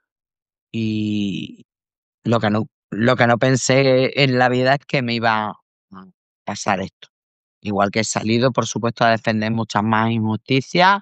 y lo que no, lo que no pensé en la vida es que me iba a pasar esto. Igual que he salido, por supuesto, a defender muchas más injusticias,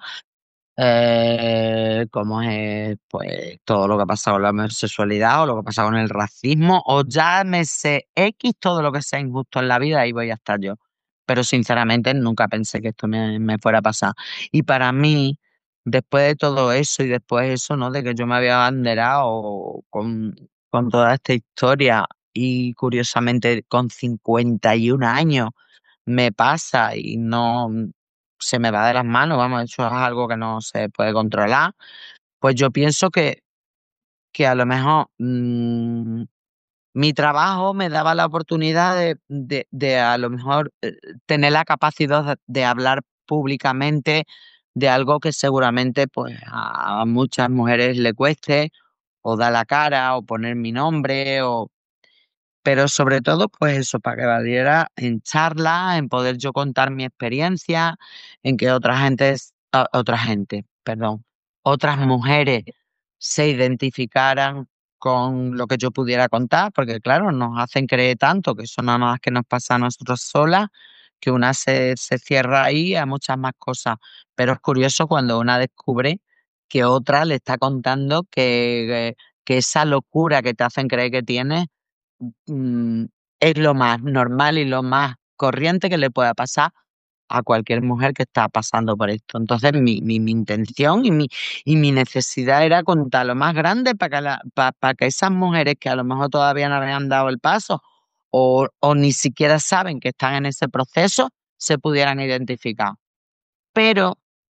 eh, como es pues todo lo que ha pasado con la homosexualidad o lo que ha pasado con el racismo, o llámese X, todo lo que sea injusto en la vida, ahí voy a estar yo. Pero sinceramente nunca pensé que esto me, me fuera a pasar. Y para mí, después de todo eso y después de eso, ¿no? De que yo me había abanderado con, con toda esta historia y curiosamente con cincuenta y un años me pasa y no se me va de las manos, vamos, eso es algo que no se puede controlar, pues yo pienso que, que a lo mejor mm, mi trabajo me daba la oportunidad de, de, de a lo mejor eh, tener la capacidad de, de hablar públicamente de algo que seguramente pues a muchas mujeres le cueste, o dar la cara, o poner mi nombre, o pero sobre todo, pues eso, para que valiera en charla, en poder yo contar mi experiencia, en que otra gente, es- a- otra gente, perdón, otras mujeres se identificaran con lo que yo pudiera contar, porque claro, nos hacen creer tanto que eso nada más que nos pasa a nosotros solas, que una se, se cierra ahí a muchas más cosas. Pero es curioso cuando una descubre que otra le está contando que, que esa locura que te hacen creer que tienes mm, es lo más normal y lo más corriente que le pueda pasar a cualquier mujer que está pasando por esto. Entonces, mi, mi, mi intención y mi, y mi necesidad era contar lo más grande para que, la- pa- pa que esas mujeres que a lo mejor todavía no habían dado el paso o, o ni siquiera saben que están en ese proceso, se pudieran identificar. pero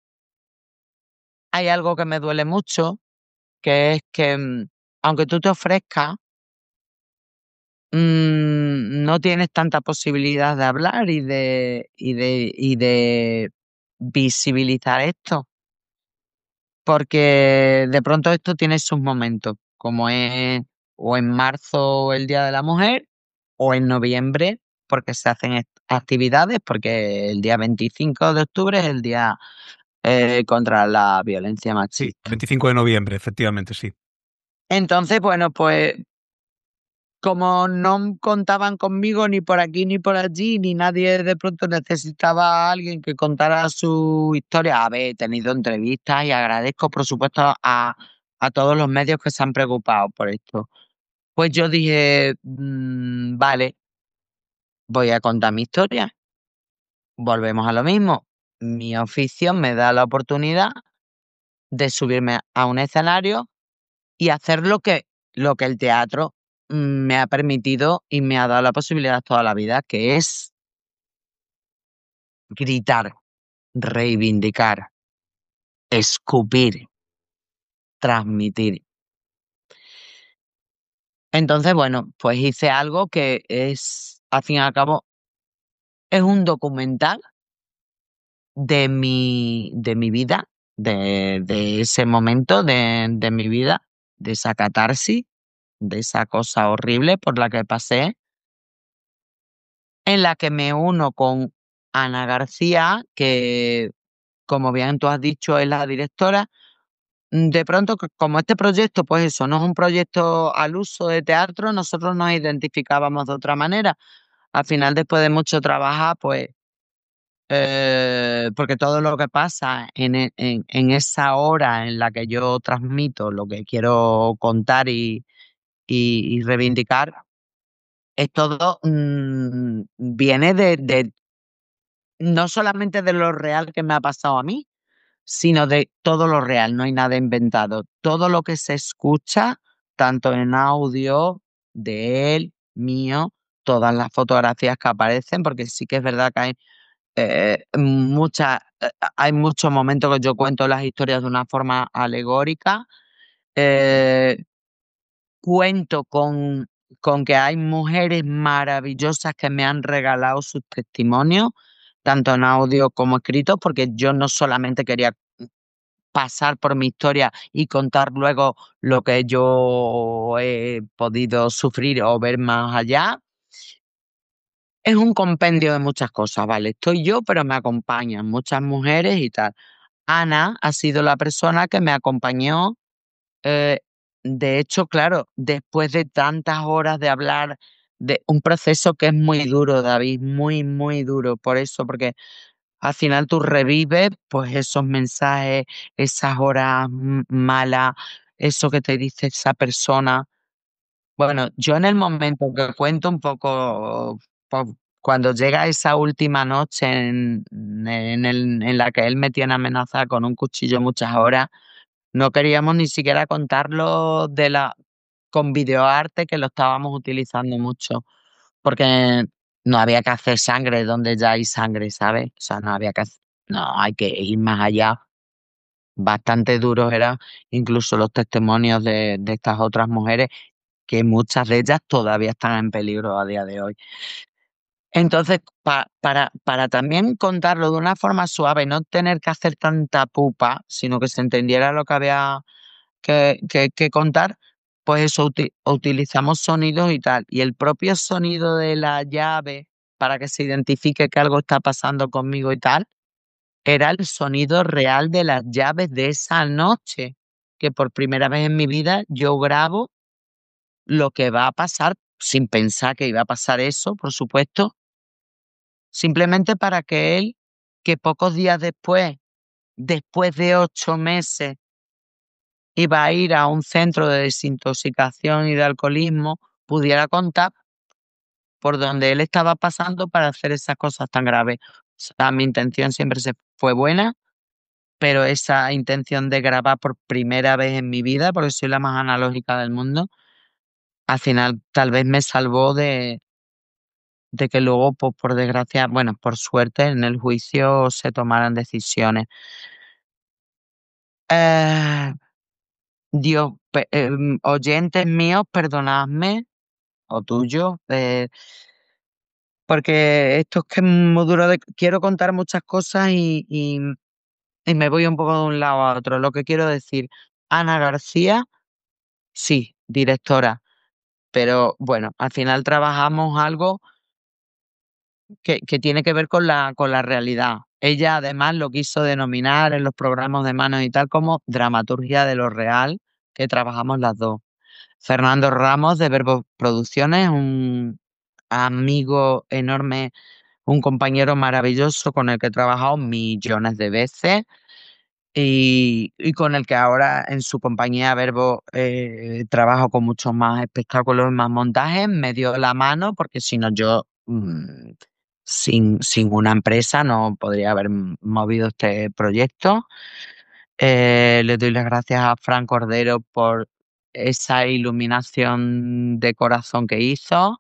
hay algo que me duele mucho, que es que mm, aunque tú te ofrezcas, mm, no tienes tanta posibilidad de hablar y de, y de, y de visibilizar esto, porque de pronto esto tiene sus momentos, como es o en marzo el Día de la Mujer o en noviembre, porque se hacen est- actividades, porque el día veinticinco de octubre es el día eh, contra la violencia Sí, machista. veinticinco de noviembre, efectivamente, sí. Entonces, bueno, pues como no contaban conmigo ni por aquí ni por allí, ni nadie de pronto necesitaba a alguien que contara su historia, haber tenido entrevistas y agradezco, por supuesto, a, a todos los medios que se han preocupado por esto. Pues yo dije, "Mm, vale, voy a contar mi historia. Volvemos a lo mismo. Mi oficio me da la oportunidad de subirme a un escenario y hacer lo que, lo que el teatro mm, me ha permitido y me ha dado la posibilidad toda la vida, que es gritar, reivindicar, escupir, transmitir. Entonces, bueno, pues hice algo que es, al fin y al cabo, es un documental de mi, de mi vida, de, de ese momento de, de mi vida, de esa catarsis, de esa cosa horrible por la que pasé, en la que me uno con Ana García, que, como bien tú has dicho, es la directora. Mm, De pronto, c- como este proyecto, pues eso, no es un proyecto al uso de teatro, nosotros nos identificábamos de otra manera. Al final, después de mucho trabajar, pues, eh, porque todo lo que pasa en, e- en, en esa hora en la que yo transmito lo que quiero contar y, y, y reivindicar, es todo, mm, viene de, de no solamente de lo real que me ha pasado a mí, sino de todo lo real, no hay nada inventado. Todo lo que se escucha, tanto en audio, de él, mío, todas las fotografías que aparecen, porque sí que es verdad que hay eh, muchas, eh, hay muchos momentos que yo cuento las historias de una forma alegórica. eh, Cuento con, con que hay mujeres maravillosas que me han regalado sus testimonios, tanto en audio como escritos, porque yo no solamente quería pasar por mi historia y contar luego lo que yo he podido sufrir o ver más allá. Es un compendio de muchas cosas, ¿vale? Estoy yo, pero me acompañan muchas mujeres y tal. Ana ha sido la persona que me acompañó. eh, de hecho, claro, después de tantas horas de hablar de un proceso que es muy duro, David, muy, muy duro. Por eso, porque al final tú revives pues esos mensajes, esas horas m- malas, eso que te dice esa persona. Bueno, yo en el momento que cuento un poco, po- cuando llega esa última noche en, en, el- en la que él me tiene amenazada con un cuchillo muchas horas, no queríamos ni siquiera contarlo de la, con videoarte, que lo estábamos utilizando mucho, porque no había que hacer sangre donde ya hay sangre, ¿sabes? O sea, no había que hacer, no, hay que ir más allá. Bastante duros eran incluso los testimonios de, de estas otras mujeres, que muchas de ellas todavía están en peligro a día de hoy. Entonces, pa- para, para también contarlo de una forma suave, no tener que hacer tanta pupa, sino que se entendiera lo que había que, que, que contar, pues eso, uti- utilizamos sonidos y tal. Y el propio sonido de la llave, para que se identifique que algo está pasando conmigo y tal, era el sonido real de las llaves de esa noche, que por primera vez en mi vida yo grabo lo que va a pasar, sin pensar que iba a pasar eso, por supuesto, simplemente para que él, que pocos días después, después de ocho meses, iba a ir a un centro de desintoxicación y de alcoholismo, pudiera contar por donde él estaba pasando para hacer esas cosas tan graves. O sea, mi intención siempre se fue buena, pero esa intención de grabar por primera vez en mi vida, porque soy la más analógica del mundo, al final tal vez me salvó de, de que luego, pues, por desgracia, bueno, por suerte, en el juicio se tomaran decisiones. Eh, Dios, pe- em, oyentes míos, perdonadme, o tuyos, eh, porque esto es que es muy duro de... Quiero contar muchas cosas y, y, y me voy un poco de un lado a otro. Lo que quiero decir, Ana García, sí, directora, pero bueno, al final trabajamos algo que, que tiene que ver con la, con la realidad. Ella además lo quiso denominar en los programas de manos y tal como dramaturgia de lo real, que trabajamos las dos. Fernando Ramos de Verbo Producciones, un amigo enorme, un compañero maravilloso con el que he trabajado millones de veces y, y con el que ahora en su compañía Verbo eh, trabajo con muchos más espectáculos y más montajes. Me dio la mano porque si no yo mm, sin, sin una empresa no podría haber m- movido este proyecto. Eh, le doy las gracias a Fran Cordero por esa iluminación de corazón que hizo.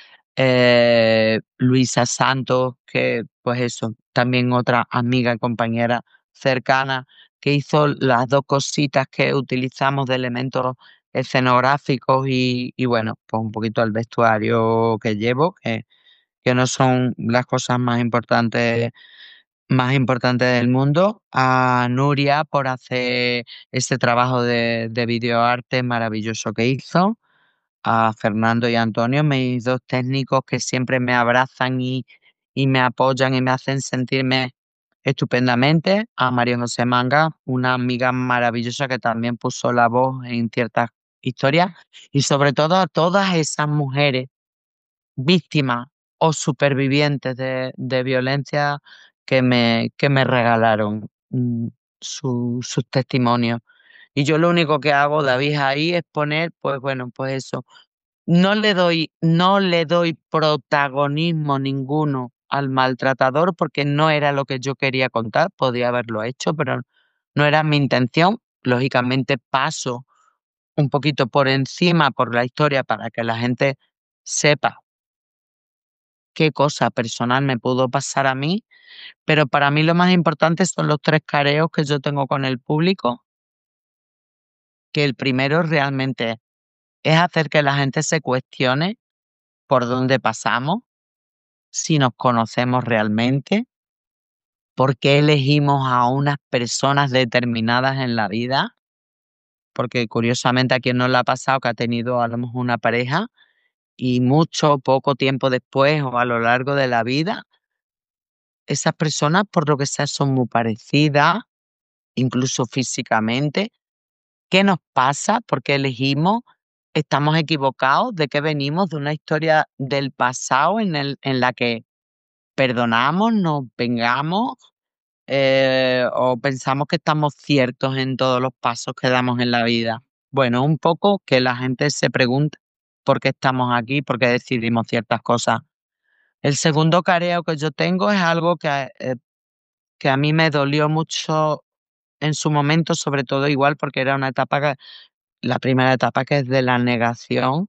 Eh, Luisa Santos, que pues eso, también otra amiga y compañera cercana, que hizo las dos cositas que utilizamos de elementos escenográficos y, y bueno, pues un poquito el vestuario que llevo, que, que no son las cosas más importantes más importante del mundo, a Nuria por hacer ese trabajo de, de videoarte maravilloso que hizo, a Fernando y Antonio, mis dos técnicos que siempre me abrazan y, y me apoyan y me hacen sentirme estupendamente, a María José Manga, una amiga maravillosa que también puso la voz en ciertas historias, y sobre todo a todas esas mujeres víctimas o supervivientes de, de violencia que me, que me regalaron mm, su- sus testimonios. Y yo lo único que hago, David, ahí es poner, pues bueno, pues eso. No le doy, no le doy protagonismo ninguno al maltratador porque no era lo que yo quería contar, podía haberlo hecho, pero no era mi intención. Lógicamente paso un poquito por encima por la historia para que la gente sepa qué cosa personal me pudo pasar a mí, pero para mí lo más importante son los tres careos que yo tengo con el público, que el primero realmente es hacer que la gente se cuestione por dónde pasamos, si nos conocemos realmente, por qué elegimos a unas personas determinadas en la vida, porque curiosamente a quien no le ha pasado que ha tenido a lo mejor una pareja y mucho o poco tiempo después o a lo largo de la vida, esas personas por lo que sea son muy parecidas incluso físicamente. ¿Qué nos pasa? ¿Por qué elegimos? ¿Estamos equivocados? ¿De qué venimos? ¿De una historia del pasado en, el, en la que perdonamos, nos vengamos eh, o pensamos que estamos ciertos en todos los pasos que damos en la vida? Bueno, un poco que la gente se pregunte por qué estamos aquí, por qué decidimos ciertas cosas. El segundo careo que yo tengo es algo que, eh, que a mí me dolió mucho en su momento, sobre todo igual porque era una etapa que, la primera etapa que es de la negación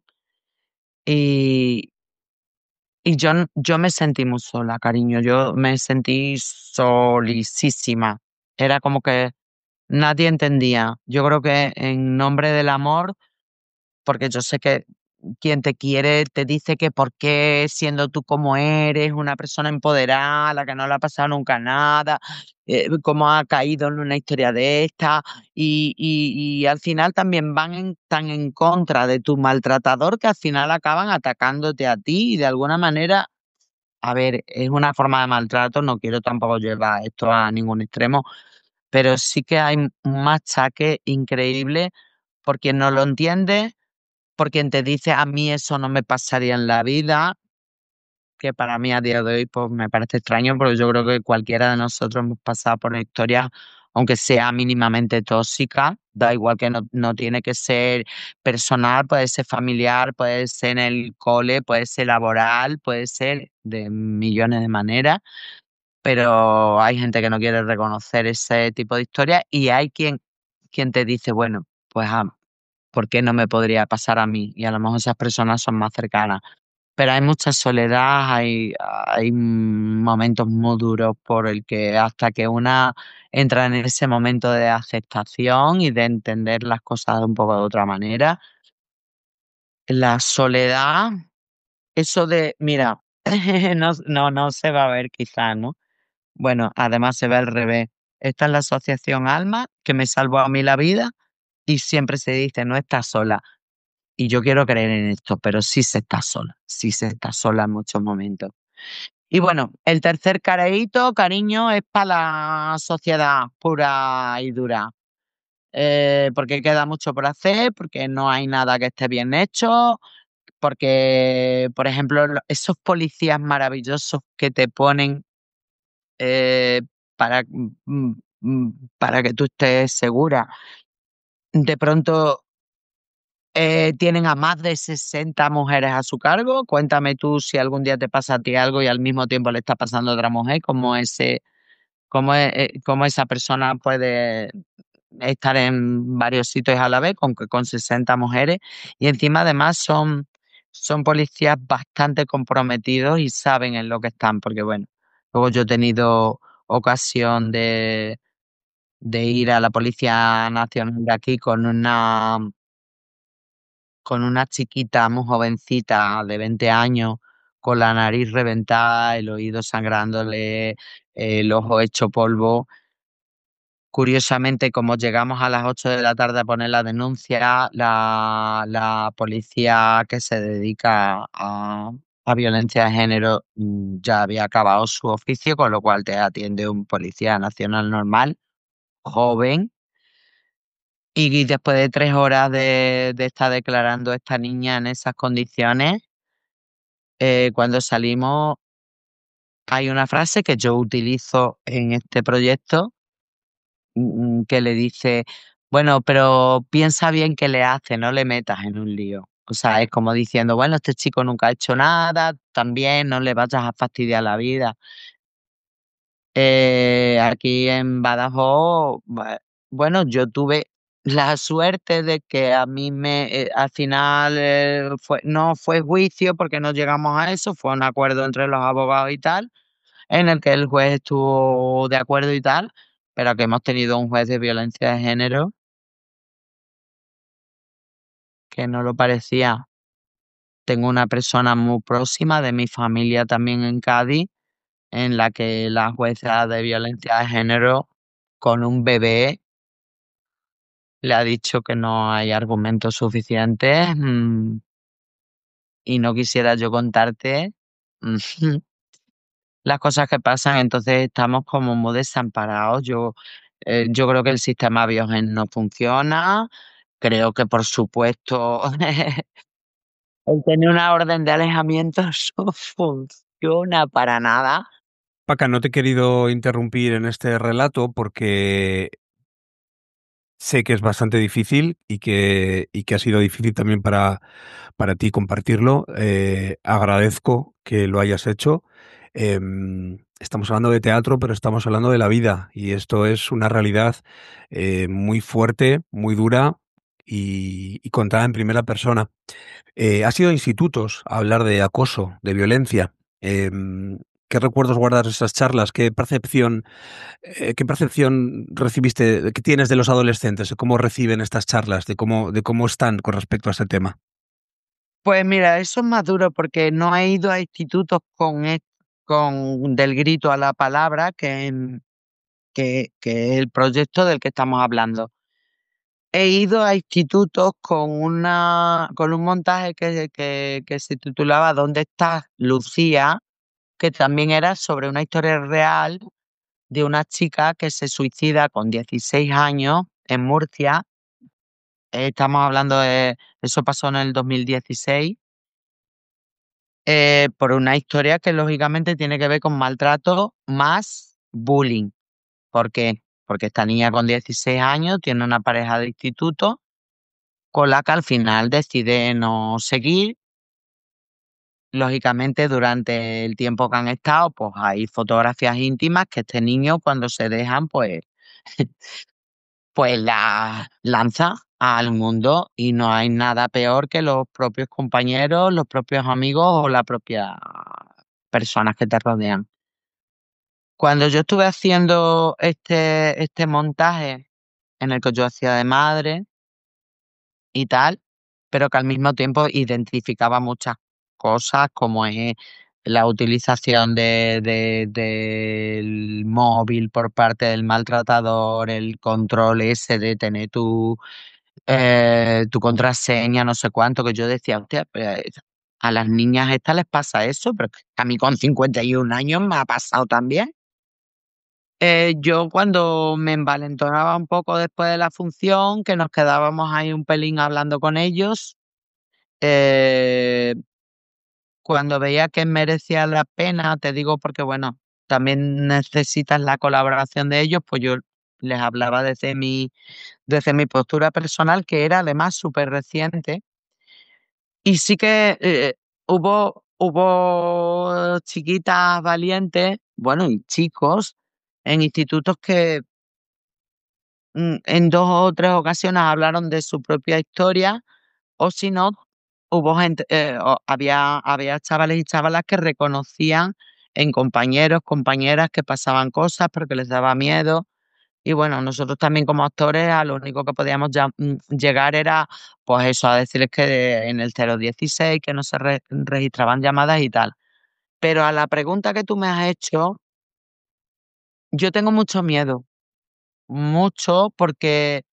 y, y yo, n- yo me sentí muy sola, cariño, yo me sentí solicísima. Era como que nadie entendía. Yo creo que en nombre del amor porque yo sé que quien te quiere te dice que por qué siendo tú como eres, una persona empoderada, a la que no le ha pasado nunca nada, eh, cómo ha caído en una historia de esta, y, y, y al final también van en- tan en contra de tu maltratador que al final acaban atacándote a ti y de alguna manera, a ver, es una forma de maltrato, no quiero tampoco llevar esto a ningún extremo, pero sí que hay un machaque increíble por quien no lo entiende por quien te dice a mí eso no me pasaría en la vida, que para mí a día de hoy pues me parece extraño porque yo creo que cualquiera de nosotros hemos pasado por una historia, aunque sea mínimamente tóxica, da igual que no, no tiene que ser personal, puede ser familiar, puede ser en el cole, puede ser laboral, puede ser de millones de maneras, pero hay gente que no quiere reconocer ese tipo de historia y hay quien, quien te dice, bueno, pues ah, ¿por qué no me podría pasar a mí? Y a lo mejor esas personas son más cercanas. pero hay mucha soledad, hay, hay momentos muy duros por el que hasta que una entra en ese momento de aceptación y de entender las cosas de un poco de otra manera, la soledad, eso de, mira, no, no, no se va a ver quizás, ¿no? Bueno, además se ve al revés. Esta es la asociación Alma que me salvó a mí la vida y siempre se dice, no estás sola. Y yo quiero creer en esto, pero sí se está sola, sí se está sola en muchos momentos. Y bueno, el tercer careíto, cariño, es para la sociedad pura y dura. Eh, porque queda mucho por hacer, porque no hay nada que esté bien hecho, porque, por ejemplo, lo- esos policías maravillosos que te ponen eh, para, mm, mm, para que tú estés segura, de pronto eh, tienen a más de sesenta mujeres a su cargo. Cuéntame tú si algún día te pasa a ti algo y al mismo tiempo le está pasando a otra mujer, cómo ese, cómo, e- eh, cómo esa persona puede estar en varios sitios a la vez con, con sesenta mujeres. Y encima además son, son policías bastante comprometidos y saben en lo que están, porque bueno, luego yo he tenido ocasión de, de ir a la Policía Nacional de aquí con una con una chiquita muy jovencita de veinte años, con la nariz reventada, el oído sangrándole, el ojo hecho polvo. Curiosamente, como llegamos a las ocho de la tarde a poner la denuncia, la, la policía que se dedica a, a violencia de género mm, ya había acabado su oficio, con lo cual te atiende un policía nacional normal, joven. Y después de tres horas de, de estar declarando a esta niña en esas condiciones, eh, cuando salimos hay una frase que yo utilizo en este proyecto mm, que le dice, bueno, pero piensa bien qué le hace, no le metas en un lío. O sea, es como diciendo, bueno, este chico nunca ha hecho nada, también no le vayas a fastidiar la vida. Eh, aquí en Badajoz, bue- bueno, yo tuve la suerte de que a mí me, eh, al final eh, fue, no fue juicio porque no llegamos a eso, fue un acuerdo entre los abogados y tal, en el que el juez estuvo de acuerdo y tal, pero que hemos tenido un juez de violencia de género que no lo parecía. Tengo una persona muy próxima de mi familia también en Cádiz, en la que la jueza de violencia de género con un bebé le ha dicho que no hay argumentos suficientes mm, y no quisiera yo contarte mm, las cosas que pasan, entonces estamos como muy desamparados. Yo, eh, yo creo que el sistema Biogen no funciona, creo que por supuesto el tener una orden de alejamiento no funciona para nada. Paca, no te he querido interrumpir en este relato porque sé que es bastante difícil y que, y que ha sido difícil también para, para ti compartirlo. Eh, agradezco que lo hayas hecho. Em, estamos hablando de teatro, pero estamos hablando de la vida y esto es una realidad eh, muy fuerte, muy dura y, y contada en primera persona. Eh, has ido a institutos a hablar de acoso, de violencia. Em, ¿Qué recuerdos guardas de esas charlas? ¿Qué percepción eh, ¿qué percepción recibiste, qué tienes de los adolescentes, de cómo reciben estas charlas, de cómo, de cómo están con respecto a este tema? Pues mira, eso es más duro porque no he ido a institutos con, e- con del grito a la palabra, que, en- que, que es el proyecto del que estamos hablando. He ido a institutos con una, con un montaje que, que, que se titulaba ¿Dónde está Lucía? Que también era sobre una historia real de una chica que se suicida con dieciséis años en Murcia. Eh, Estamos hablando de, eso pasó en el dos mil dieciséis, eh, por una historia que lógicamente tiene que ver con maltrato más bullying. ¿Por qué? Porque esta niña con dieciséis años tiene una pareja de instituto con la que al final decide no seguir. Lógicamente, durante el tiempo que han estado, pues hay fotografías íntimas que este niño cuando se dejan, pues, pues la lanza al mundo y no hay nada peor que los propios compañeros, los propios amigos o las propias personas que te rodean. Cuando yo estuve haciendo este, este montaje en el que yo hacía de madre y tal, pero que al mismo tiempo identificaba muchas cosas como es la utilización de, de- del móvil por parte del maltratador, el control ese de tener tu, eh, tu contraseña, no sé cuánto, que yo decía, hostia, pero, eh, a las niñas estas les pasa eso, pero es que a mí con cincuenta y un años me ha pasado también. Eh, yo cuando me envalentonaba un poco después de la función, que nos quedábamos ahí un pelín hablando con ellos, eh, cuando veía que merecía la pena, te digo porque bueno, también necesitas la colaboración de ellos, pues yo les hablaba desde mi, desde mi postura personal, que era además súper reciente. Y sí que eh, hubo, hubo chiquitas valientes, bueno, y chicos en institutos que mm, en dos o tres ocasiones hablaron de su propia historia, o si no, hubo gente, eh, o había, había chavales y chavalas que reconocían en compañeros, compañeras que pasaban cosas porque les daba miedo. Y bueno, nosotros también como actores a lo único que podíamos ya- mm, llegar era, pues eso, a decirles que en el cero dieciséis que no se re- registraban llamadas y tal. Pero a la pregunta que tú me has hecho, yo tengo mucho miedo, mucho porque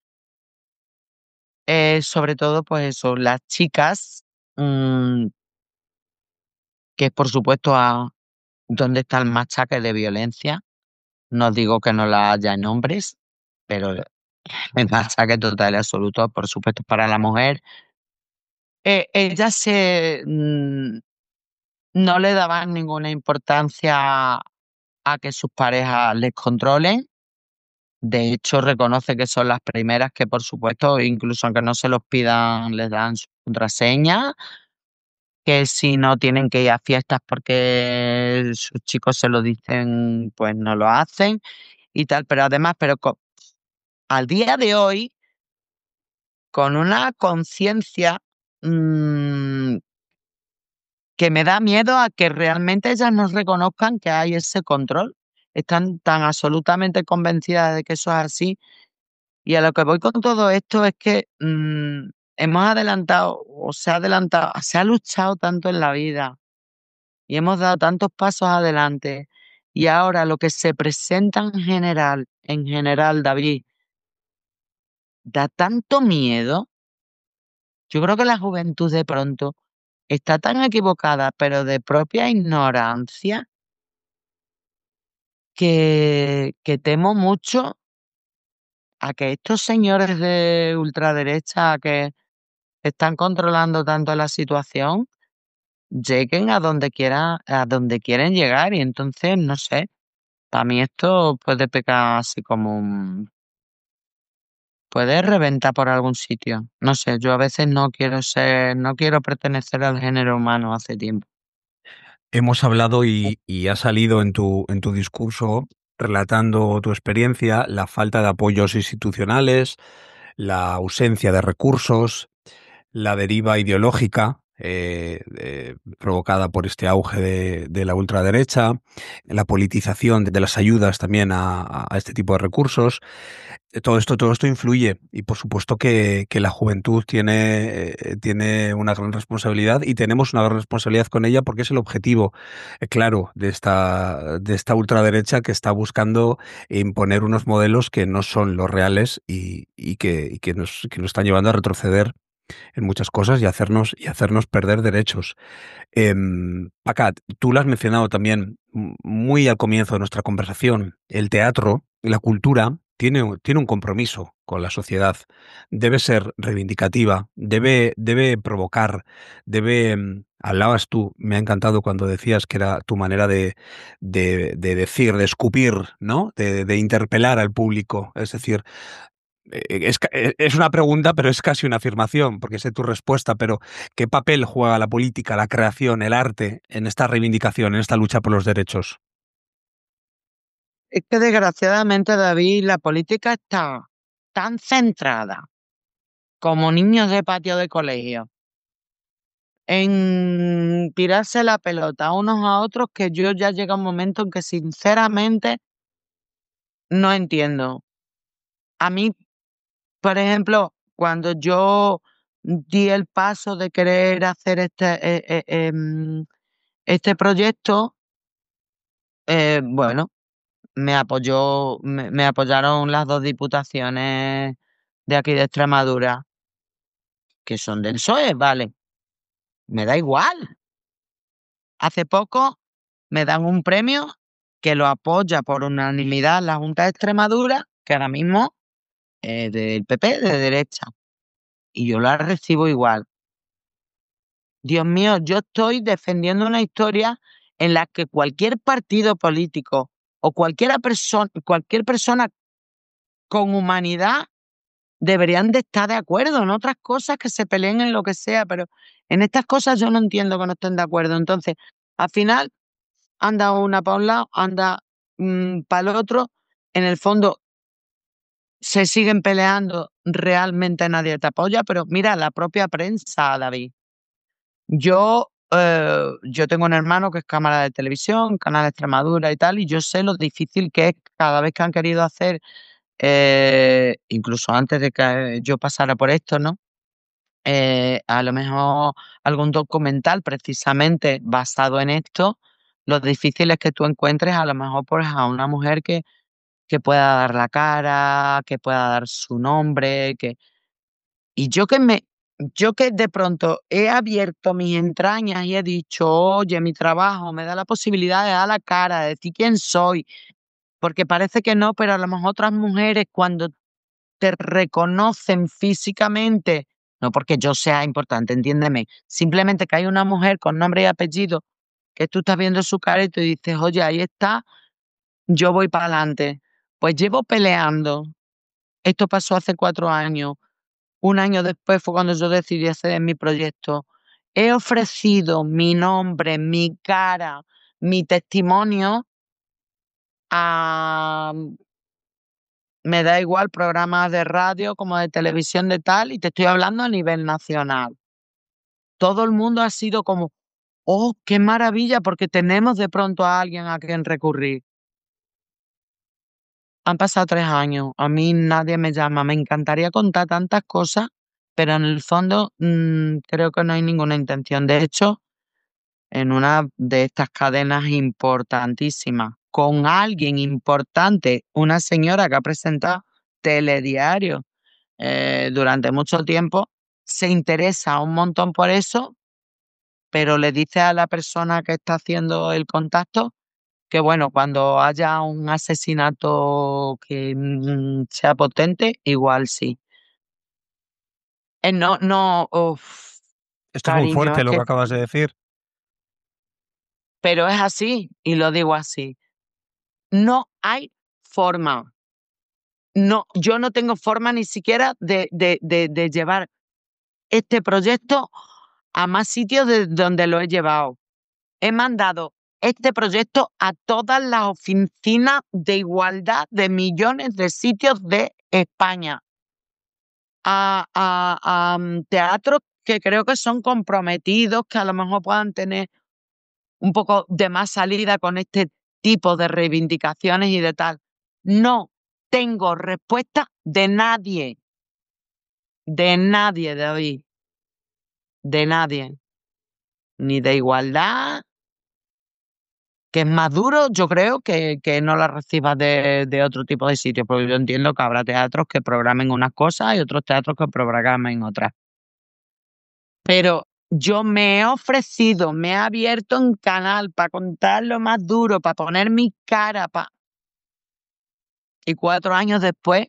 Eh, sobre todo, pues eso, las chicas, mm, que por supuesto a dónde está el machaque de violencia. No digo que no la haya en hombres, pero el machaque total y absoluto, por supuesto, para la mujer. Eh, ellas se, mm, no le daban ninguna importancia a que sus parejas les controlen. De hecho, reconoce que son las primeras que, por supuesto, incluso aunque no se los pidan, les dan su contraseña, que si no tienen que ir a fiestas porque sus chicos se lo dicen, pues no lo hacen y tal, pero además, pero co- al día de hoy, con una conciencia mm, que me da miedo a que realmente ellas no reconozcan que hay ese control. Están tan absolutamente convencidas de que eso es así. Y a lo que voy con todo esto es que mm, hemos adelantado, o se ha adelantado, se ha luchado tanto en la vida y hemos dado tantos pasos adelante y ahora lo que se presenta en general, en general, David, da tanto miedo. Yo creo que la juventud de pronto está tan equivocada, pero de propia ignorancia, que, que temo mucho a que estos señores de ultraderecha que están controlando tanto la situación lleguen a donde quiera, a donde quieren llegar y entonces, no sé, para mí esto puede pecar así como un puede reventar por algún sitio. No sé, yo a veces no quiero ser, no quiero pertenecer al género humano hace tiempo. Hemos hablado y, y ha salido en tu, en tu discurso relatando tu experiencia, la falta de apoyos institucionales, la ausencia de recursos, la deriva ideológica eh, eh, provocada por este auge de, de la ultraderecha, la politización de, de las ayudas también a, a este tipo de recursos. Eh, Todo esto, todo esto influye y por supuesto que, que la juventud tiene, eh, tiene una gran responsabilidad y tenemos una gran responsabilidad con ella porque es el objetivo, eh, claro, de esta, de esta ultraderecha que está buscando imponer unos modelos que no son los reales y, y que, y que nos, que nos están llevando a retroceder en muchas cosas y hacernos, y hacernos perder derechos. Em, Pacat, tú lo has mencionado también m- muy al comienzo de nuestra conversación. El teatro, la cultura, tiene, un- tiene un compromiso con la sociedad. Debe ser reivindicativa, debe, debe provocar, debe... em, Hablabas tú, me ha encantado cuando decías que era tu manera de, de, de decir, de escupir, ¿no? De, de interpelar al público. Es decir, eh, es, ca- eh, es una pregunta, pero es casi una afirmación, porque sé tu respuesta, pero ¿qué papel juega la política, la creación, el arte en esta reivindicación, en esta lucha por los derechos? Es que desgraciadamente, David, la política está tan centrada como niños de patio de colegio, en tirarse la pelota unos a otros, que yo ya llega un momento en que sinceramente no entiendo. A mí, por ejemplo, cuando yo di el paso de querer hacer este, eh, eh, em, este proyecto, eh, bueno, me apoyó, me, me apoyaron las dos diputaciones de aquí de Extremadura, que son del P S O E, vale, me da igual. Hace poco me dan un premio que lo apoya por unanimidad la Junta de Extremadura, que ahora mismo es del P P, de derecha, y yo la recibo igual. Dios mío, yo estoy defendiendo una historia en la que cualquier partido político o cualquiera persona, cualquier persona con humanidad deberían de estar de acuerdo. En otras cosas que se peleen en lo que sea, pero en estas cosas yo no entiendo que no estén de acuerdo. Entonces, al final, anda una para un lado, anda mm, para el otro. En el fondo, se siguen peleando, realmente nadie te apoya, pero mira, la propia prensa, David. Yo, eh, yo tengo un hermano que es cámara de televisión, Canal Extremadura y tal, y yo sé lo difícil que es cada vez que han querido hacer, eh, incluso antes de que yo pasara por esto, ¿no? Eh, a lo mejor algún documental precisamente basado en esto, lo difícil es que tú encuentres a lo mejor pues a una mujer que, que pueda dar la cara, que pueda dar su nombre, que y yo que me yo que de pronto he abierto mis entrañas y he dicho: "Oye, mi trabajo me da la posibilidad de dar la cara, de decir quién soy", porque parece que no, pero a lo mejor otras mujeres cuando te reconocen físicamente, no porque yo sea importante, entiéndeme, simplemente que hay una mujer con nombre y apellido que tú estás viendo su cara y tú dices: "Oye, ahí está, yo voy para adelante". Pues llevo peleando, esto pasó hace cuatro años. Un año después fue cuando yo decidí hacer mi proyecto. He ofrecido mi nombre, mi cara, mi testimonio a, me da igual, programas de radio como de televisión de tal, y te estoy hablando a nivel nacional. Todo el mundo ha sido como, oh, qué maravilla, porque tenemos de pronto a alguien a quien recurrir. Han pasado tres años, a mí nadie me llama, me encantaría contar tantas cosas, pero en el fondo mm, creo que no hay ninguna intención. De hecho, en una de estas cadenas importantísimas, con alguien importante, una señora que ha presentado telediario eh, durante mucho tiempo, se interesa un montón por eso, pero le dice a la persona que está haciendo el contacto que, bueno, cuando haya un asesinato que mm, sea potente, igual sí. Eh, no, no, uf, Esto es muy cariño, fuerte es lo que que, acabas de decir. pero es así, y lo digo así. No hay forma. No, yo no tengo forma ni siquiera de, de, de, de llevar este proyecto a más sitios de donde lo he llevado. He mandado este proyecto a todas las oficinas de igualdad de millones de sitios de España, a, a, a mm, teatros que creo que son comprometidos, que a lo mejor puedan tener un poco de más salida con este tipo de reivindicaciones y de tal. No tengo respuesta de nadie, de nadie, David, de nadie, ni de igualdad, que es más duro, yo creo, que, que no la recibas de, de otro tipo de sitios, porque yo entiendo que habrá teatros que programen unas cosas y otros teatros que programen otras. Pero yo me he ofrecido, me he abierto un canal para contar lo más duro, para poner mi cara, para... Y cuatro años después,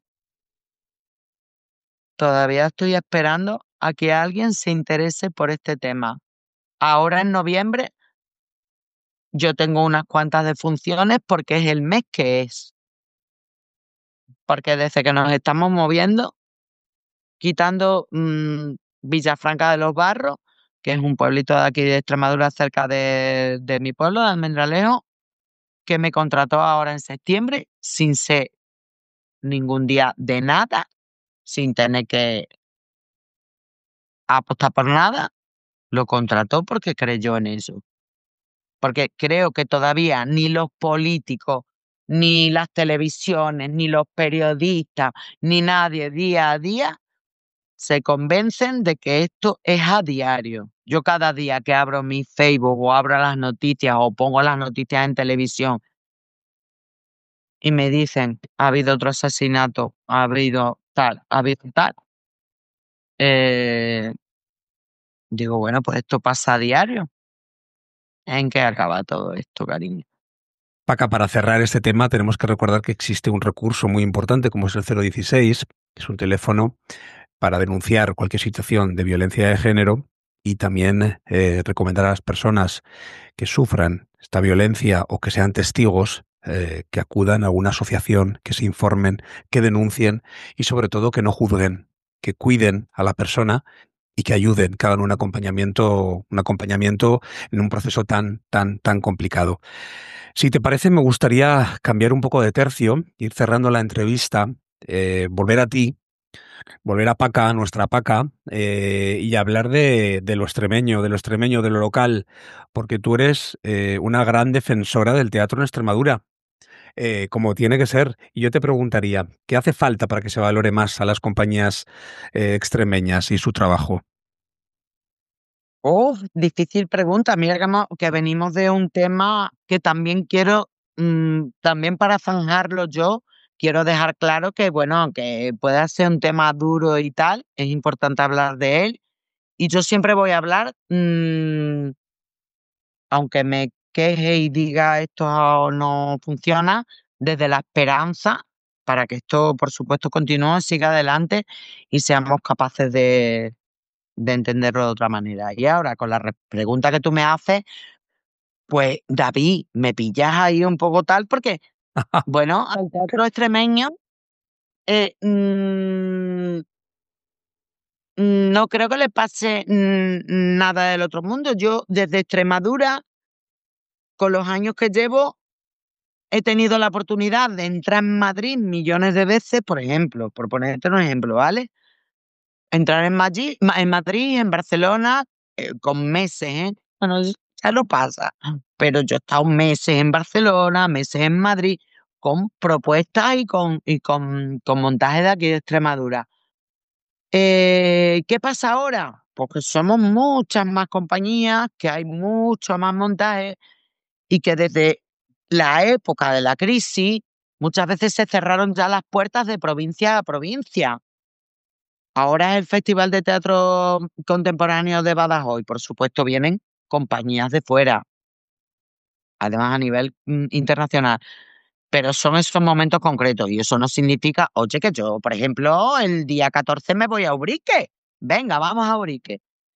todavía estoy esperando a que alguien se interese por este tema. Ahora en noviembre yo tengo unas cuantas defunciones porque es el mes que es. Porque desde que nos estamos moviendo, quitando mmm, Villafranca de los Barros, que es un pueblito de aquí de Extremadura cerca de, de mi pueblo, de Almendralejo, que me contrató ahora en septiembre sin ser ningún día de nada, sin tener que a apostar por nada, lo contrató porque creyó en eso. Porque creo que todavía ni los políticos, ni las televisiones, ni los periodistas, ni nadie día a día se convencen de que esto es a diario. Yo cada día que abro mi Facebook o abro las noticias o pongo las noticias en televisión y me dicen, ha habido otro asesinato, ha habido tal, ha habido tal, eh, digo, bueno, pues esto pasa a diario. ¿En qué acaba todo esto, cariño? Paca, para cerrar este tema tenemos que recordar que existe un recurso muy importante como es el cero dieciséis, que es un teléfono para denunciar cualquier situación de violencia de género y también eh, recomendar a las personas que sufran esta violencia o que sean testigos eh, que acudan a una asociación, que se informen, que denuncien y sobre todo que no juzguen, que cuiden a la persona y que ayuden, que hagan un acompañamiento, un acompañamiento en un proceso tan, tan, tan complicado. Si te parece, me gustaría cambiar un poco de tercio, ir cerrando la entrevista, eh, volver a ti, volver a Paca, nuestra Paca, eh, y hablar de, de lo extremeño, de lo extremeño, de lo local, porque tú eres eh, una gran defensora del teatro en Extremadura, eh, como tiene que ser. Y yo te preguntaría, ¿qué hace falta para que se valore más a las compañías eh, extremeñas y su trabajo? Oh, difícil pregunta. Mira que, hemos- que venimos de un tema que también quiero, mm, también para zanjarlo yo, quiero dejar claro que, bueno, aunque pueda ser un tema duro y tal, es importante hablar de él. Y yo siempre voy a hablar, mm, aunque me queje y diga esto no funciona, desde la esperanza para que esto, por supuesto, continúe, siga adelante y seamos capaces de, de entenderlo de otra manera. Y ahora, con la re- pregunta que tú me haces, pues David, me pillas ahí un poco tal, porque, bueno, al teatro extremeño eh, mm, no creo que le pase mm, nada del otro mundo. Yo, desde Extremadura, con los años que llevo, he tenido la oportunidad de entrar en Madrid millones de veces, por ejemplo, por ponerte un ejemplo, ¿vale? Entrar en Madrid, en Madrid, en Barcelona, eh, con meses, ¿eh? Bueno, es- ya no pasa. Pero yo he estado meses en Barcelona, meses en Madrid, con propuestas y con, y con, con montajes de aquí de Extremadura. Eh, ¿qué pasa ahora? Porque somos muchas más compañías, que hay mucho más montajes y que desde la época de la crisis muchas veces se cerraron ya las puertas de provincia a provincia. Ahora es el Festival de Teatro Contemporáneo de Badajoz y, por supuesto, vienen compañías de fuera, además a nivel mm, internacional, pero son esos momentos concretos y eso no significa, oye, que yo, por ejemplo, el día catorce me voy a Ubrique, venga, vamos a Ubrique,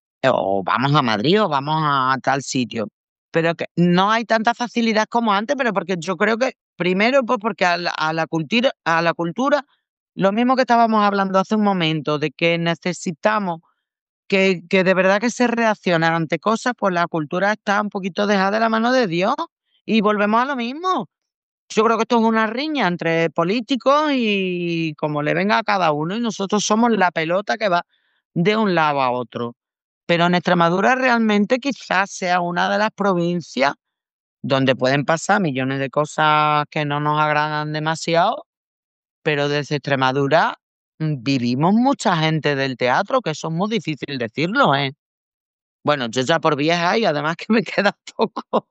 o vamos a Madrid o vamos a tal sitio, pero que no hay tanta facilidad como antes, pero porque yo creo que, primero, pues porque a la, a la cultura, a la cultura, lo mismo que estábamos hablando hace un momento, de que necesitamos que, que de verdad que se reacciona ante cosas, pues la cultura está un poquito dejada de la mano de Dios y volvemos a lo mismo. Yo creo que esto es una riña entre políticos y como le venga a cada uno y nosotros somos la pelota que va de un lado a otro. Pero en Extremadura realmente quizás sea una de las provincias donde pueden pasar millones de cosas que no nos agradan demasiado, pero desde Extremadura mm, vivimos mucha gente del teatro, que eso es muy difícil decirlo, ¿eh? Bueno, yo ya por vieja y además que me queda poco.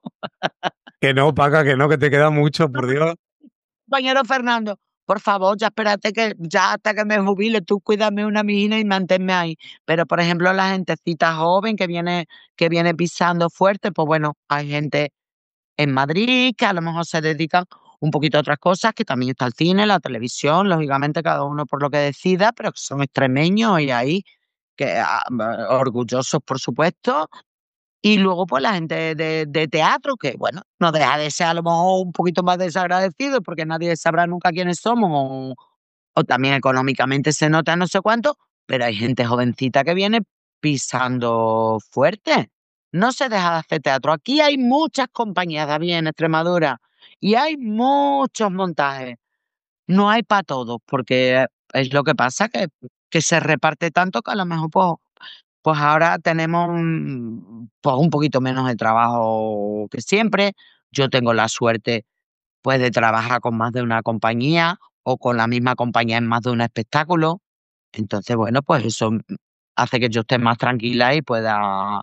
Que no, Paca, que no, que te queda mucho, por Dios. Compañero Fernando, por favor, ya espérate que ya hasta que me jubile, tú cuídame una mijina y manténme ahí. Pero, por ejemplo, la gentecita joven que viene, que viene pisando fuerte, pues bueno, hay gente en Madrid que a lo mejor se dedican un poquito a otras cosas, que también está el cine, la televisión, lógicamente cada uno por lo que decida, pero que son extremeños y ahí que ah, orgullosos, por supuesto. Y luego, pues, la gente de de teatro, que, bueno, no deja de ser a lo mejor un poquito más desagradecido, porque nadie sabrá nunca quiénes somos, o o también económicamente se nota no sé cuánto, pero hay gente jovencita que viene pisando fuerte. No se deja de hacer teatro. Aquí hay muchas compañías, David, en Extremadura, y hay muchos montajes. No hay para todos, porque es lo que pasa, que que se reparte tanto que a lo mejor, pues pues ahora tenemos mm, pues un poquito menos de trabajo que siempre. Yo tengo la suerte pues de trabajar con más de una compañía o con la misma compañía en más de un espectáculo. Entonces, bueno, pues eso mm, hace que yo esté más tranquila y pueda,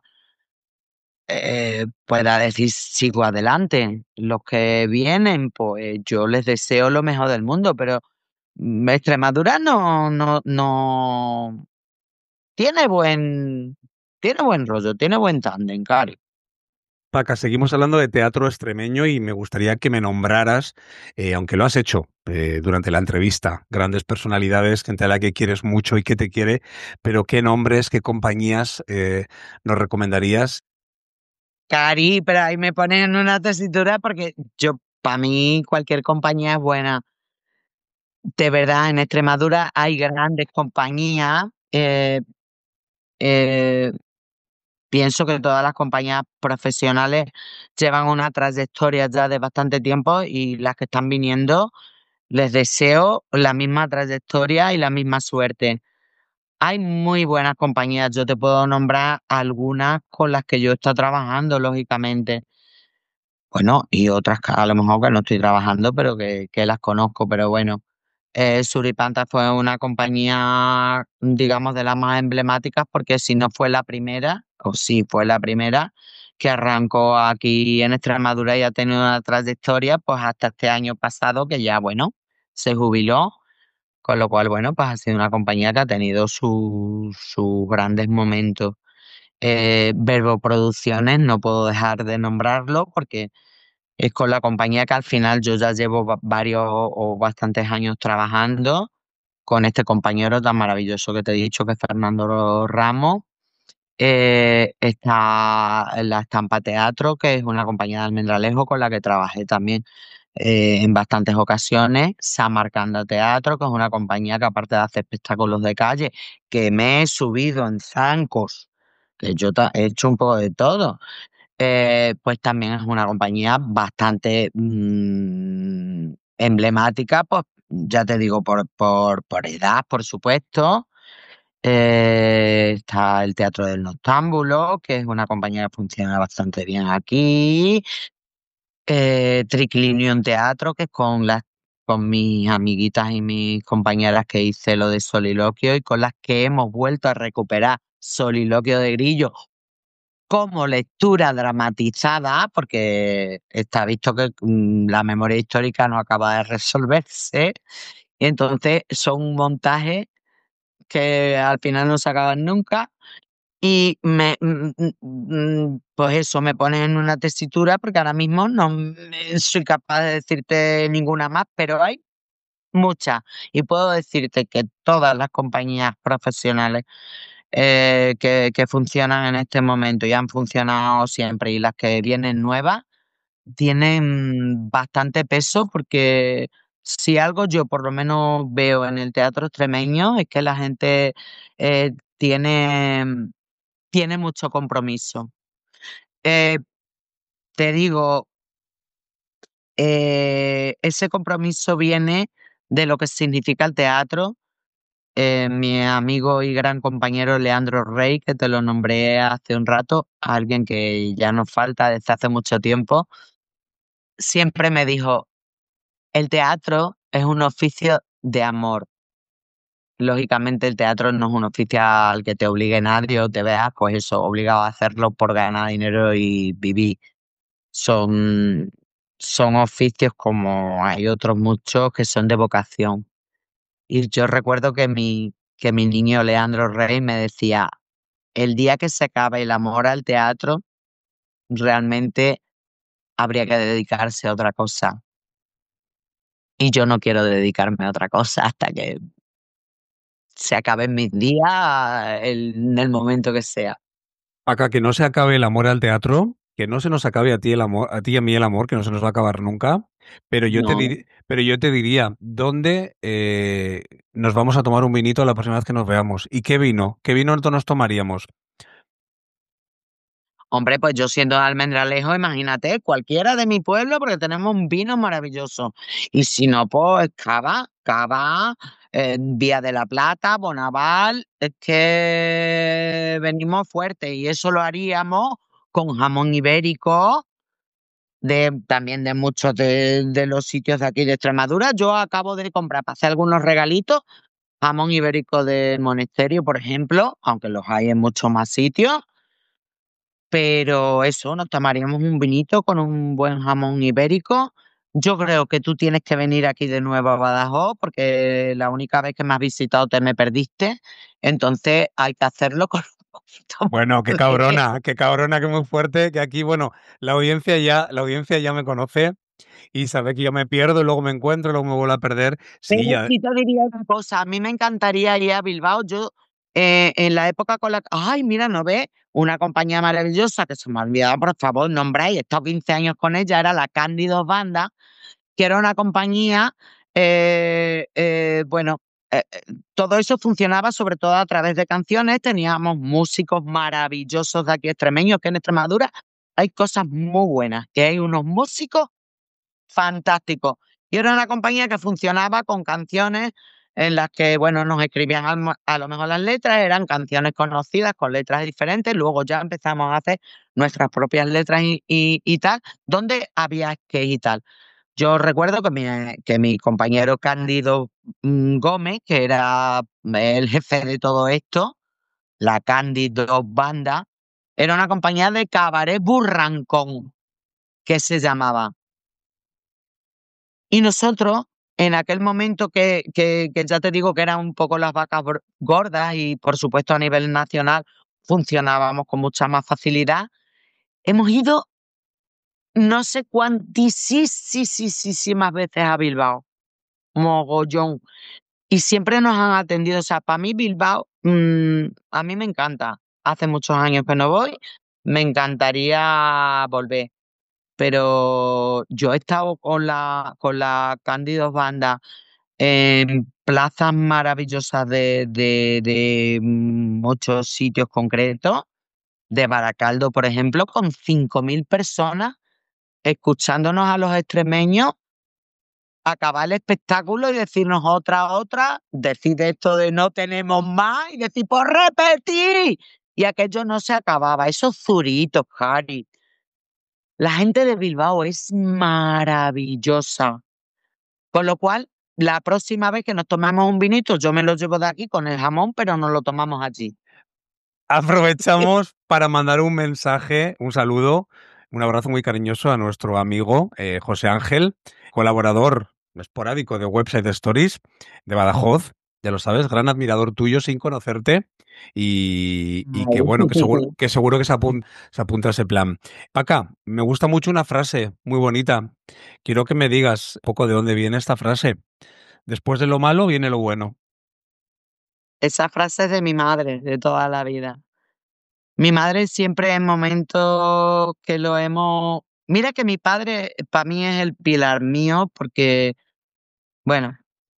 eh, pueda decir sigo adelante. Los que vienen, pues yo les deseo lo mejor del mundo, pero mm, Extremadura no, no, no tiene buen, tiene buen rollo, tiene buen tándem, Cari. Paca, seguimos hablando de teatro extremeño y me gustaría que me nombraras, eh, aunque lo has hecho eh, durante la entrevista, grandes personalidades, gente a la que quieres mucho y que te quiere, pero qué nombres, qué compañías eh, nos recomendarías. Cari, pero ahí me ponen en una tesitura porque yo, para mí, cualquier compañía es buena. De verdad, en Extremadura hay grandes compañías. eh, eh, Pienso que todas las compañías profesionales llevan una trayectoria ya de bastante tiempo y las que están viniendo les deseo la misma trayectoria y la misma suerte. Hay muy buenas compañías, yo te puedo nombrar algunas con las que yo estoy trabajando, lógicamente. Bueno, y otras que a lo mejor que no estoy trabajando, pero que, que las conozco, pero bueno. Eh, Suripanta fue una compañía, digamos, de las más emblemáticas, porque si no fue la primera, o sí fue la primera, que arrancó aquí en Extremadura y ha tenido una trayectoria, pues hasta este año pasado, que ya, bueno, se jubiló, con lo cual, bueno, pues ha sido una compañía que ha tenido sus sus grandes momentos. Eh, Verbo Producciones, no puedo dejar de nombrarlo, porque es con la compañía que al final yo ya llevo va- varios o bastantes años trabajando con este compañero tan maravilloso que te he dicho, que es Fernando Ramos. Eh, está la Estampa Teatro, que es una compañía de Almendralejo con la que trabajé también eh, en bastantes ocasiones. Samarcanda Teatro, que es una compañía que aparte de hacer espectáculos de calle, que me he subido en zancos, que yo ta- he hecho un poco de todo. Eh, pues también es una compañía bastante mm, emblemática, pues ya te digo, por, por, por edad, por supuesto. Eh, está el Teatro del Noctámbulo, que es una compañía que funciona bastante bien aquí. Eh, Triclinion Teatro, que es con las con mis amiguitas y mis compañeras que hice lo de soliloquio y con las que hemos vuelto a recuperar Soliloquio de Grillo como lectura dramatizada, porque está visto que mm, la memoria histórica no acaba de resolverse, y entonces son un montaje que al final no se acaban nunca. Y me, mm, mm, mm, pues eso me pone en una tesitura porque ahora mismo no me- soy capaz de decirte ninguna más, pero hay muchas. Y puedo decirte que todas las compañías profesionales eh, que, que funcionan en este momento y han funcionado siempre y las que vienen nuevas tienen bastante peso porque si algo yo por lo menos veo en el teatro extremeño es que la gente eh, tiene, tiene mucho compromiso. Eh, Te digo, eh, ese compromiso viene de lo que significa el teatro. Eh, mi amigo y gran compañero Leandro Rey, que te lo nombré hace un rato, alguien que ya nos falta desde hace mucho tiempo, siempre me dijo, el teatro es un oficio de amor. Lógicamente el teatro no es un oficio al que te obligue nadie o te veas, pues eso, obligado a hacerlo por ganar dinero y vivir. Son, son oficios como hay otros muchos que son de vocación. Y yo recuerdo que mi, que mi niño Leandro Rey me decía, el día que se acabe el amor al teatro, realmente habría que dedicarse a otra cosa. Y yo no quiero dedicarme a otra cosa hasta que se acaben mis días, el- en el momento que sea. Paca, que no se acabe el amor al teatro, que no se nos acabe a ti el amor, a ti y a mí el amor, que no se nos va a acabar nunca. Pero yo te No, dir- pero yo te diría, ¿dónde eh, nos vamos a tomar un vinito la próxima vez que nos veamos? ¿Y qué vino? ¿Qué vino nos tomaríamos? hombre, pues yo siendo de Almendralejo, imagínate, cualquiera de mi pueblo, porque tenemos un vino maravilloso. Y si no, pues cava, cava, eh, Vía de la Plata, Bonaval, es que venimos fuertes y eso lo haríamos con jamón ibérico, de, también de muchos de, de los sitios de aquí de Extremadura. Yo acabo de comprar para hacer algunos regalitos jamón ibérico del Monasterio, por ejemplo, aunque los hay en muchos más sitios. Pero eso, nos tomaríamos un vinito con un buen jamón ibérico. Yo creo que tú tienes que venir aquí de nuevo a Badajoz, porque la única vez que me has visitado te me perdiste. Entonces hay que hacerlo con un poquito Bueno, qué más de... cabrona, qué cabrona, que muy fuerte, que aquí, bueno, la audiencia ya, la audiencia ya me conoce y sabe que yo me pierdo y luego me encuentro, luego me vuelvo a perder. Sí, Pero ya. sí te diría una cosa, a mí me encantaría ir a Bilbao. Yo, eh, en la época con la... Ay, mira, ¿no ves? Una compañía maravillosa que se me ha olvidado, por favor, nombráis. He estado quince años con ella, era la Cándido Banda, que era una compañía, eh, eh, bueno, eh, eh, todo eso funcionaba sobre todo a través de canciones. Teníamos músicos maravillosos de aquí extremeños, que en Extremadura hay cosas muy buenas, que hay unos músicos fantásticos. Y era una compañía que funcionaba con canciones en las que, bueno, nos escribían a, lo- a lo mejor las letras, eran canciones conocidas con letras diferentes. Luego ya empezamos a hacer nuestras propias letras y, y, y tal, donde había que y tal. Yo recuerdo que mi, que mi compañero Cándido mm, Gómez, que era el jefe de todo esto, la Cándido Banda, era una compañía de cabaret burrancón, que se llamaba. Y nosotros, en aquel momento que, que, que ya te digo que eran un poco las vacas br- gordas y por supuesto a nivel nacional funcionábamos con mucha más facilidad, hemos ido no sé cuantísimas veces a Bilbao, mogollón. Y siempre nos han atendido. O sea, para mí Bilbao, mm, a mí me encanta. Hace muchos años que no voy, me encantaría volver. Pero yo he estado con la, con la Cándido Banda en plazas maravillosas de, de, de muchos sitios concretos, de Baracaldo, por ejemplo, con cinco mil personas escuchándonos a los extremeños acabar el espectáculo y decirnos otra, otra, decir esto de no tenemos más y decir, por repetir. Y aquello no se acababa. Esos zuritos, Cari. La gente de Bilbao es maravillosa. Con lo cual, la próxima vez que nos tomamos un vinito, yo me lo llevo de aquí con el jamón, pero nos lo tomamos allí. Aprovechamos para mandar un mensaje, un saludo, un abrazo muy cariñoso a nuestro amigo eh, José Ángel, colaborador esporádico de Website Stories de Badajoz. Ya lo sabes, gran admirador tuyo sin conocerte y, y que bueno, que seguro que, seguro que se, apun- se apunta a ese plan. Paca, me gusta mucho una frase muy bonita. Quiero que me digas un poco de dónde viene esta frase. Después de lo malo viene lo bueno. Esa frase es de mi madre, de toda la vida. Mi madre siempre en momentos que lo hemos... Mira que mi padre para mí es el pilar mío porque, bueno,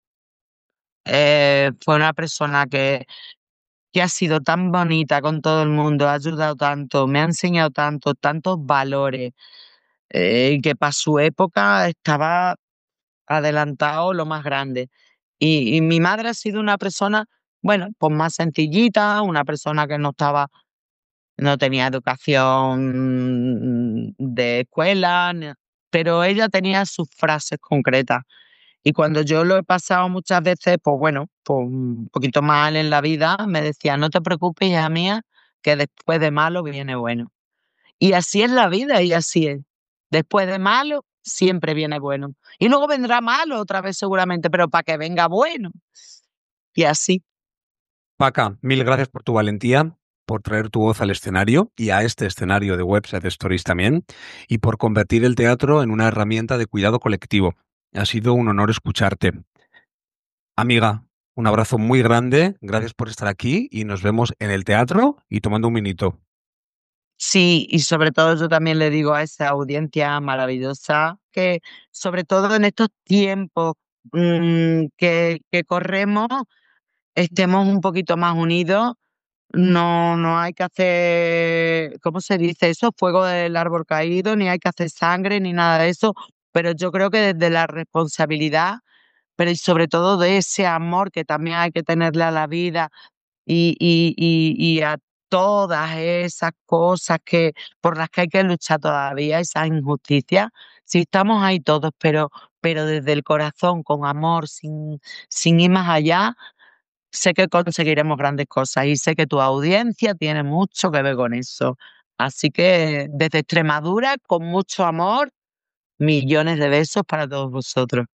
eh, fue una persona que, que ha sido tan bonita con todo el mundo, ha ayudado tanto, me ha enseñado tanto, tantos valores, eh, que para su época estaba adelantado lo más grande. Y, y mi madre ha sido una persona, bueno, pues más sencillita, una persona que no estaba, no tenía educación de escuela, ni- pero ella tenía sus frases concretas. Y cuando yo lo he pasado muchas veces, pues bueno, pues un poquito mal en la vida, me decía, no te preocupes, hija mía, que después de malo viene bueno. Y así es la vida y así es. Después de malo, siempre viene bueno. Y luego vendrá malo otra vez seguramente, pero para que venga bueno. Y así. Paca, mil gracias por tu valentía, por traer tu voz al escenario y a este escenario de Website Stories también, y por convertir el teatro en una herramienta de cuidado colectivo. Ha sido un honor escucharte. Amiga, un abrazo muy grande, gracias por estar aquí y nos vemos en el teatro y tomando un minito. Sí, y sobre todo yo también le digo a esa audiencia maravillosa que sobre todo en estos tiempos mm, que, que corremos, estemos un poquito más unidos. No, no hay que hacer, ¿cómo se dice eso? Fuego del árbol caído, ni hay que hacer sangre, ni nada de eso. Pero yo creo que desde la responsabilidad pero y sobre todo de ese amor que también hay que tenerle a la vida y, y, y, y a todas esas cosas que por las que hay que luchar todavía, esas injusticias. Sí, estamos ahí todos, pero, pero desde el corazón, con amor, sin, sin ir más allá, sé que conseguiremos grandes cosas y sé que tu audiencia tiene mucho que ver con eso. Así que desde Extremadura, con mucho amor, millones de besos para todos vosotros.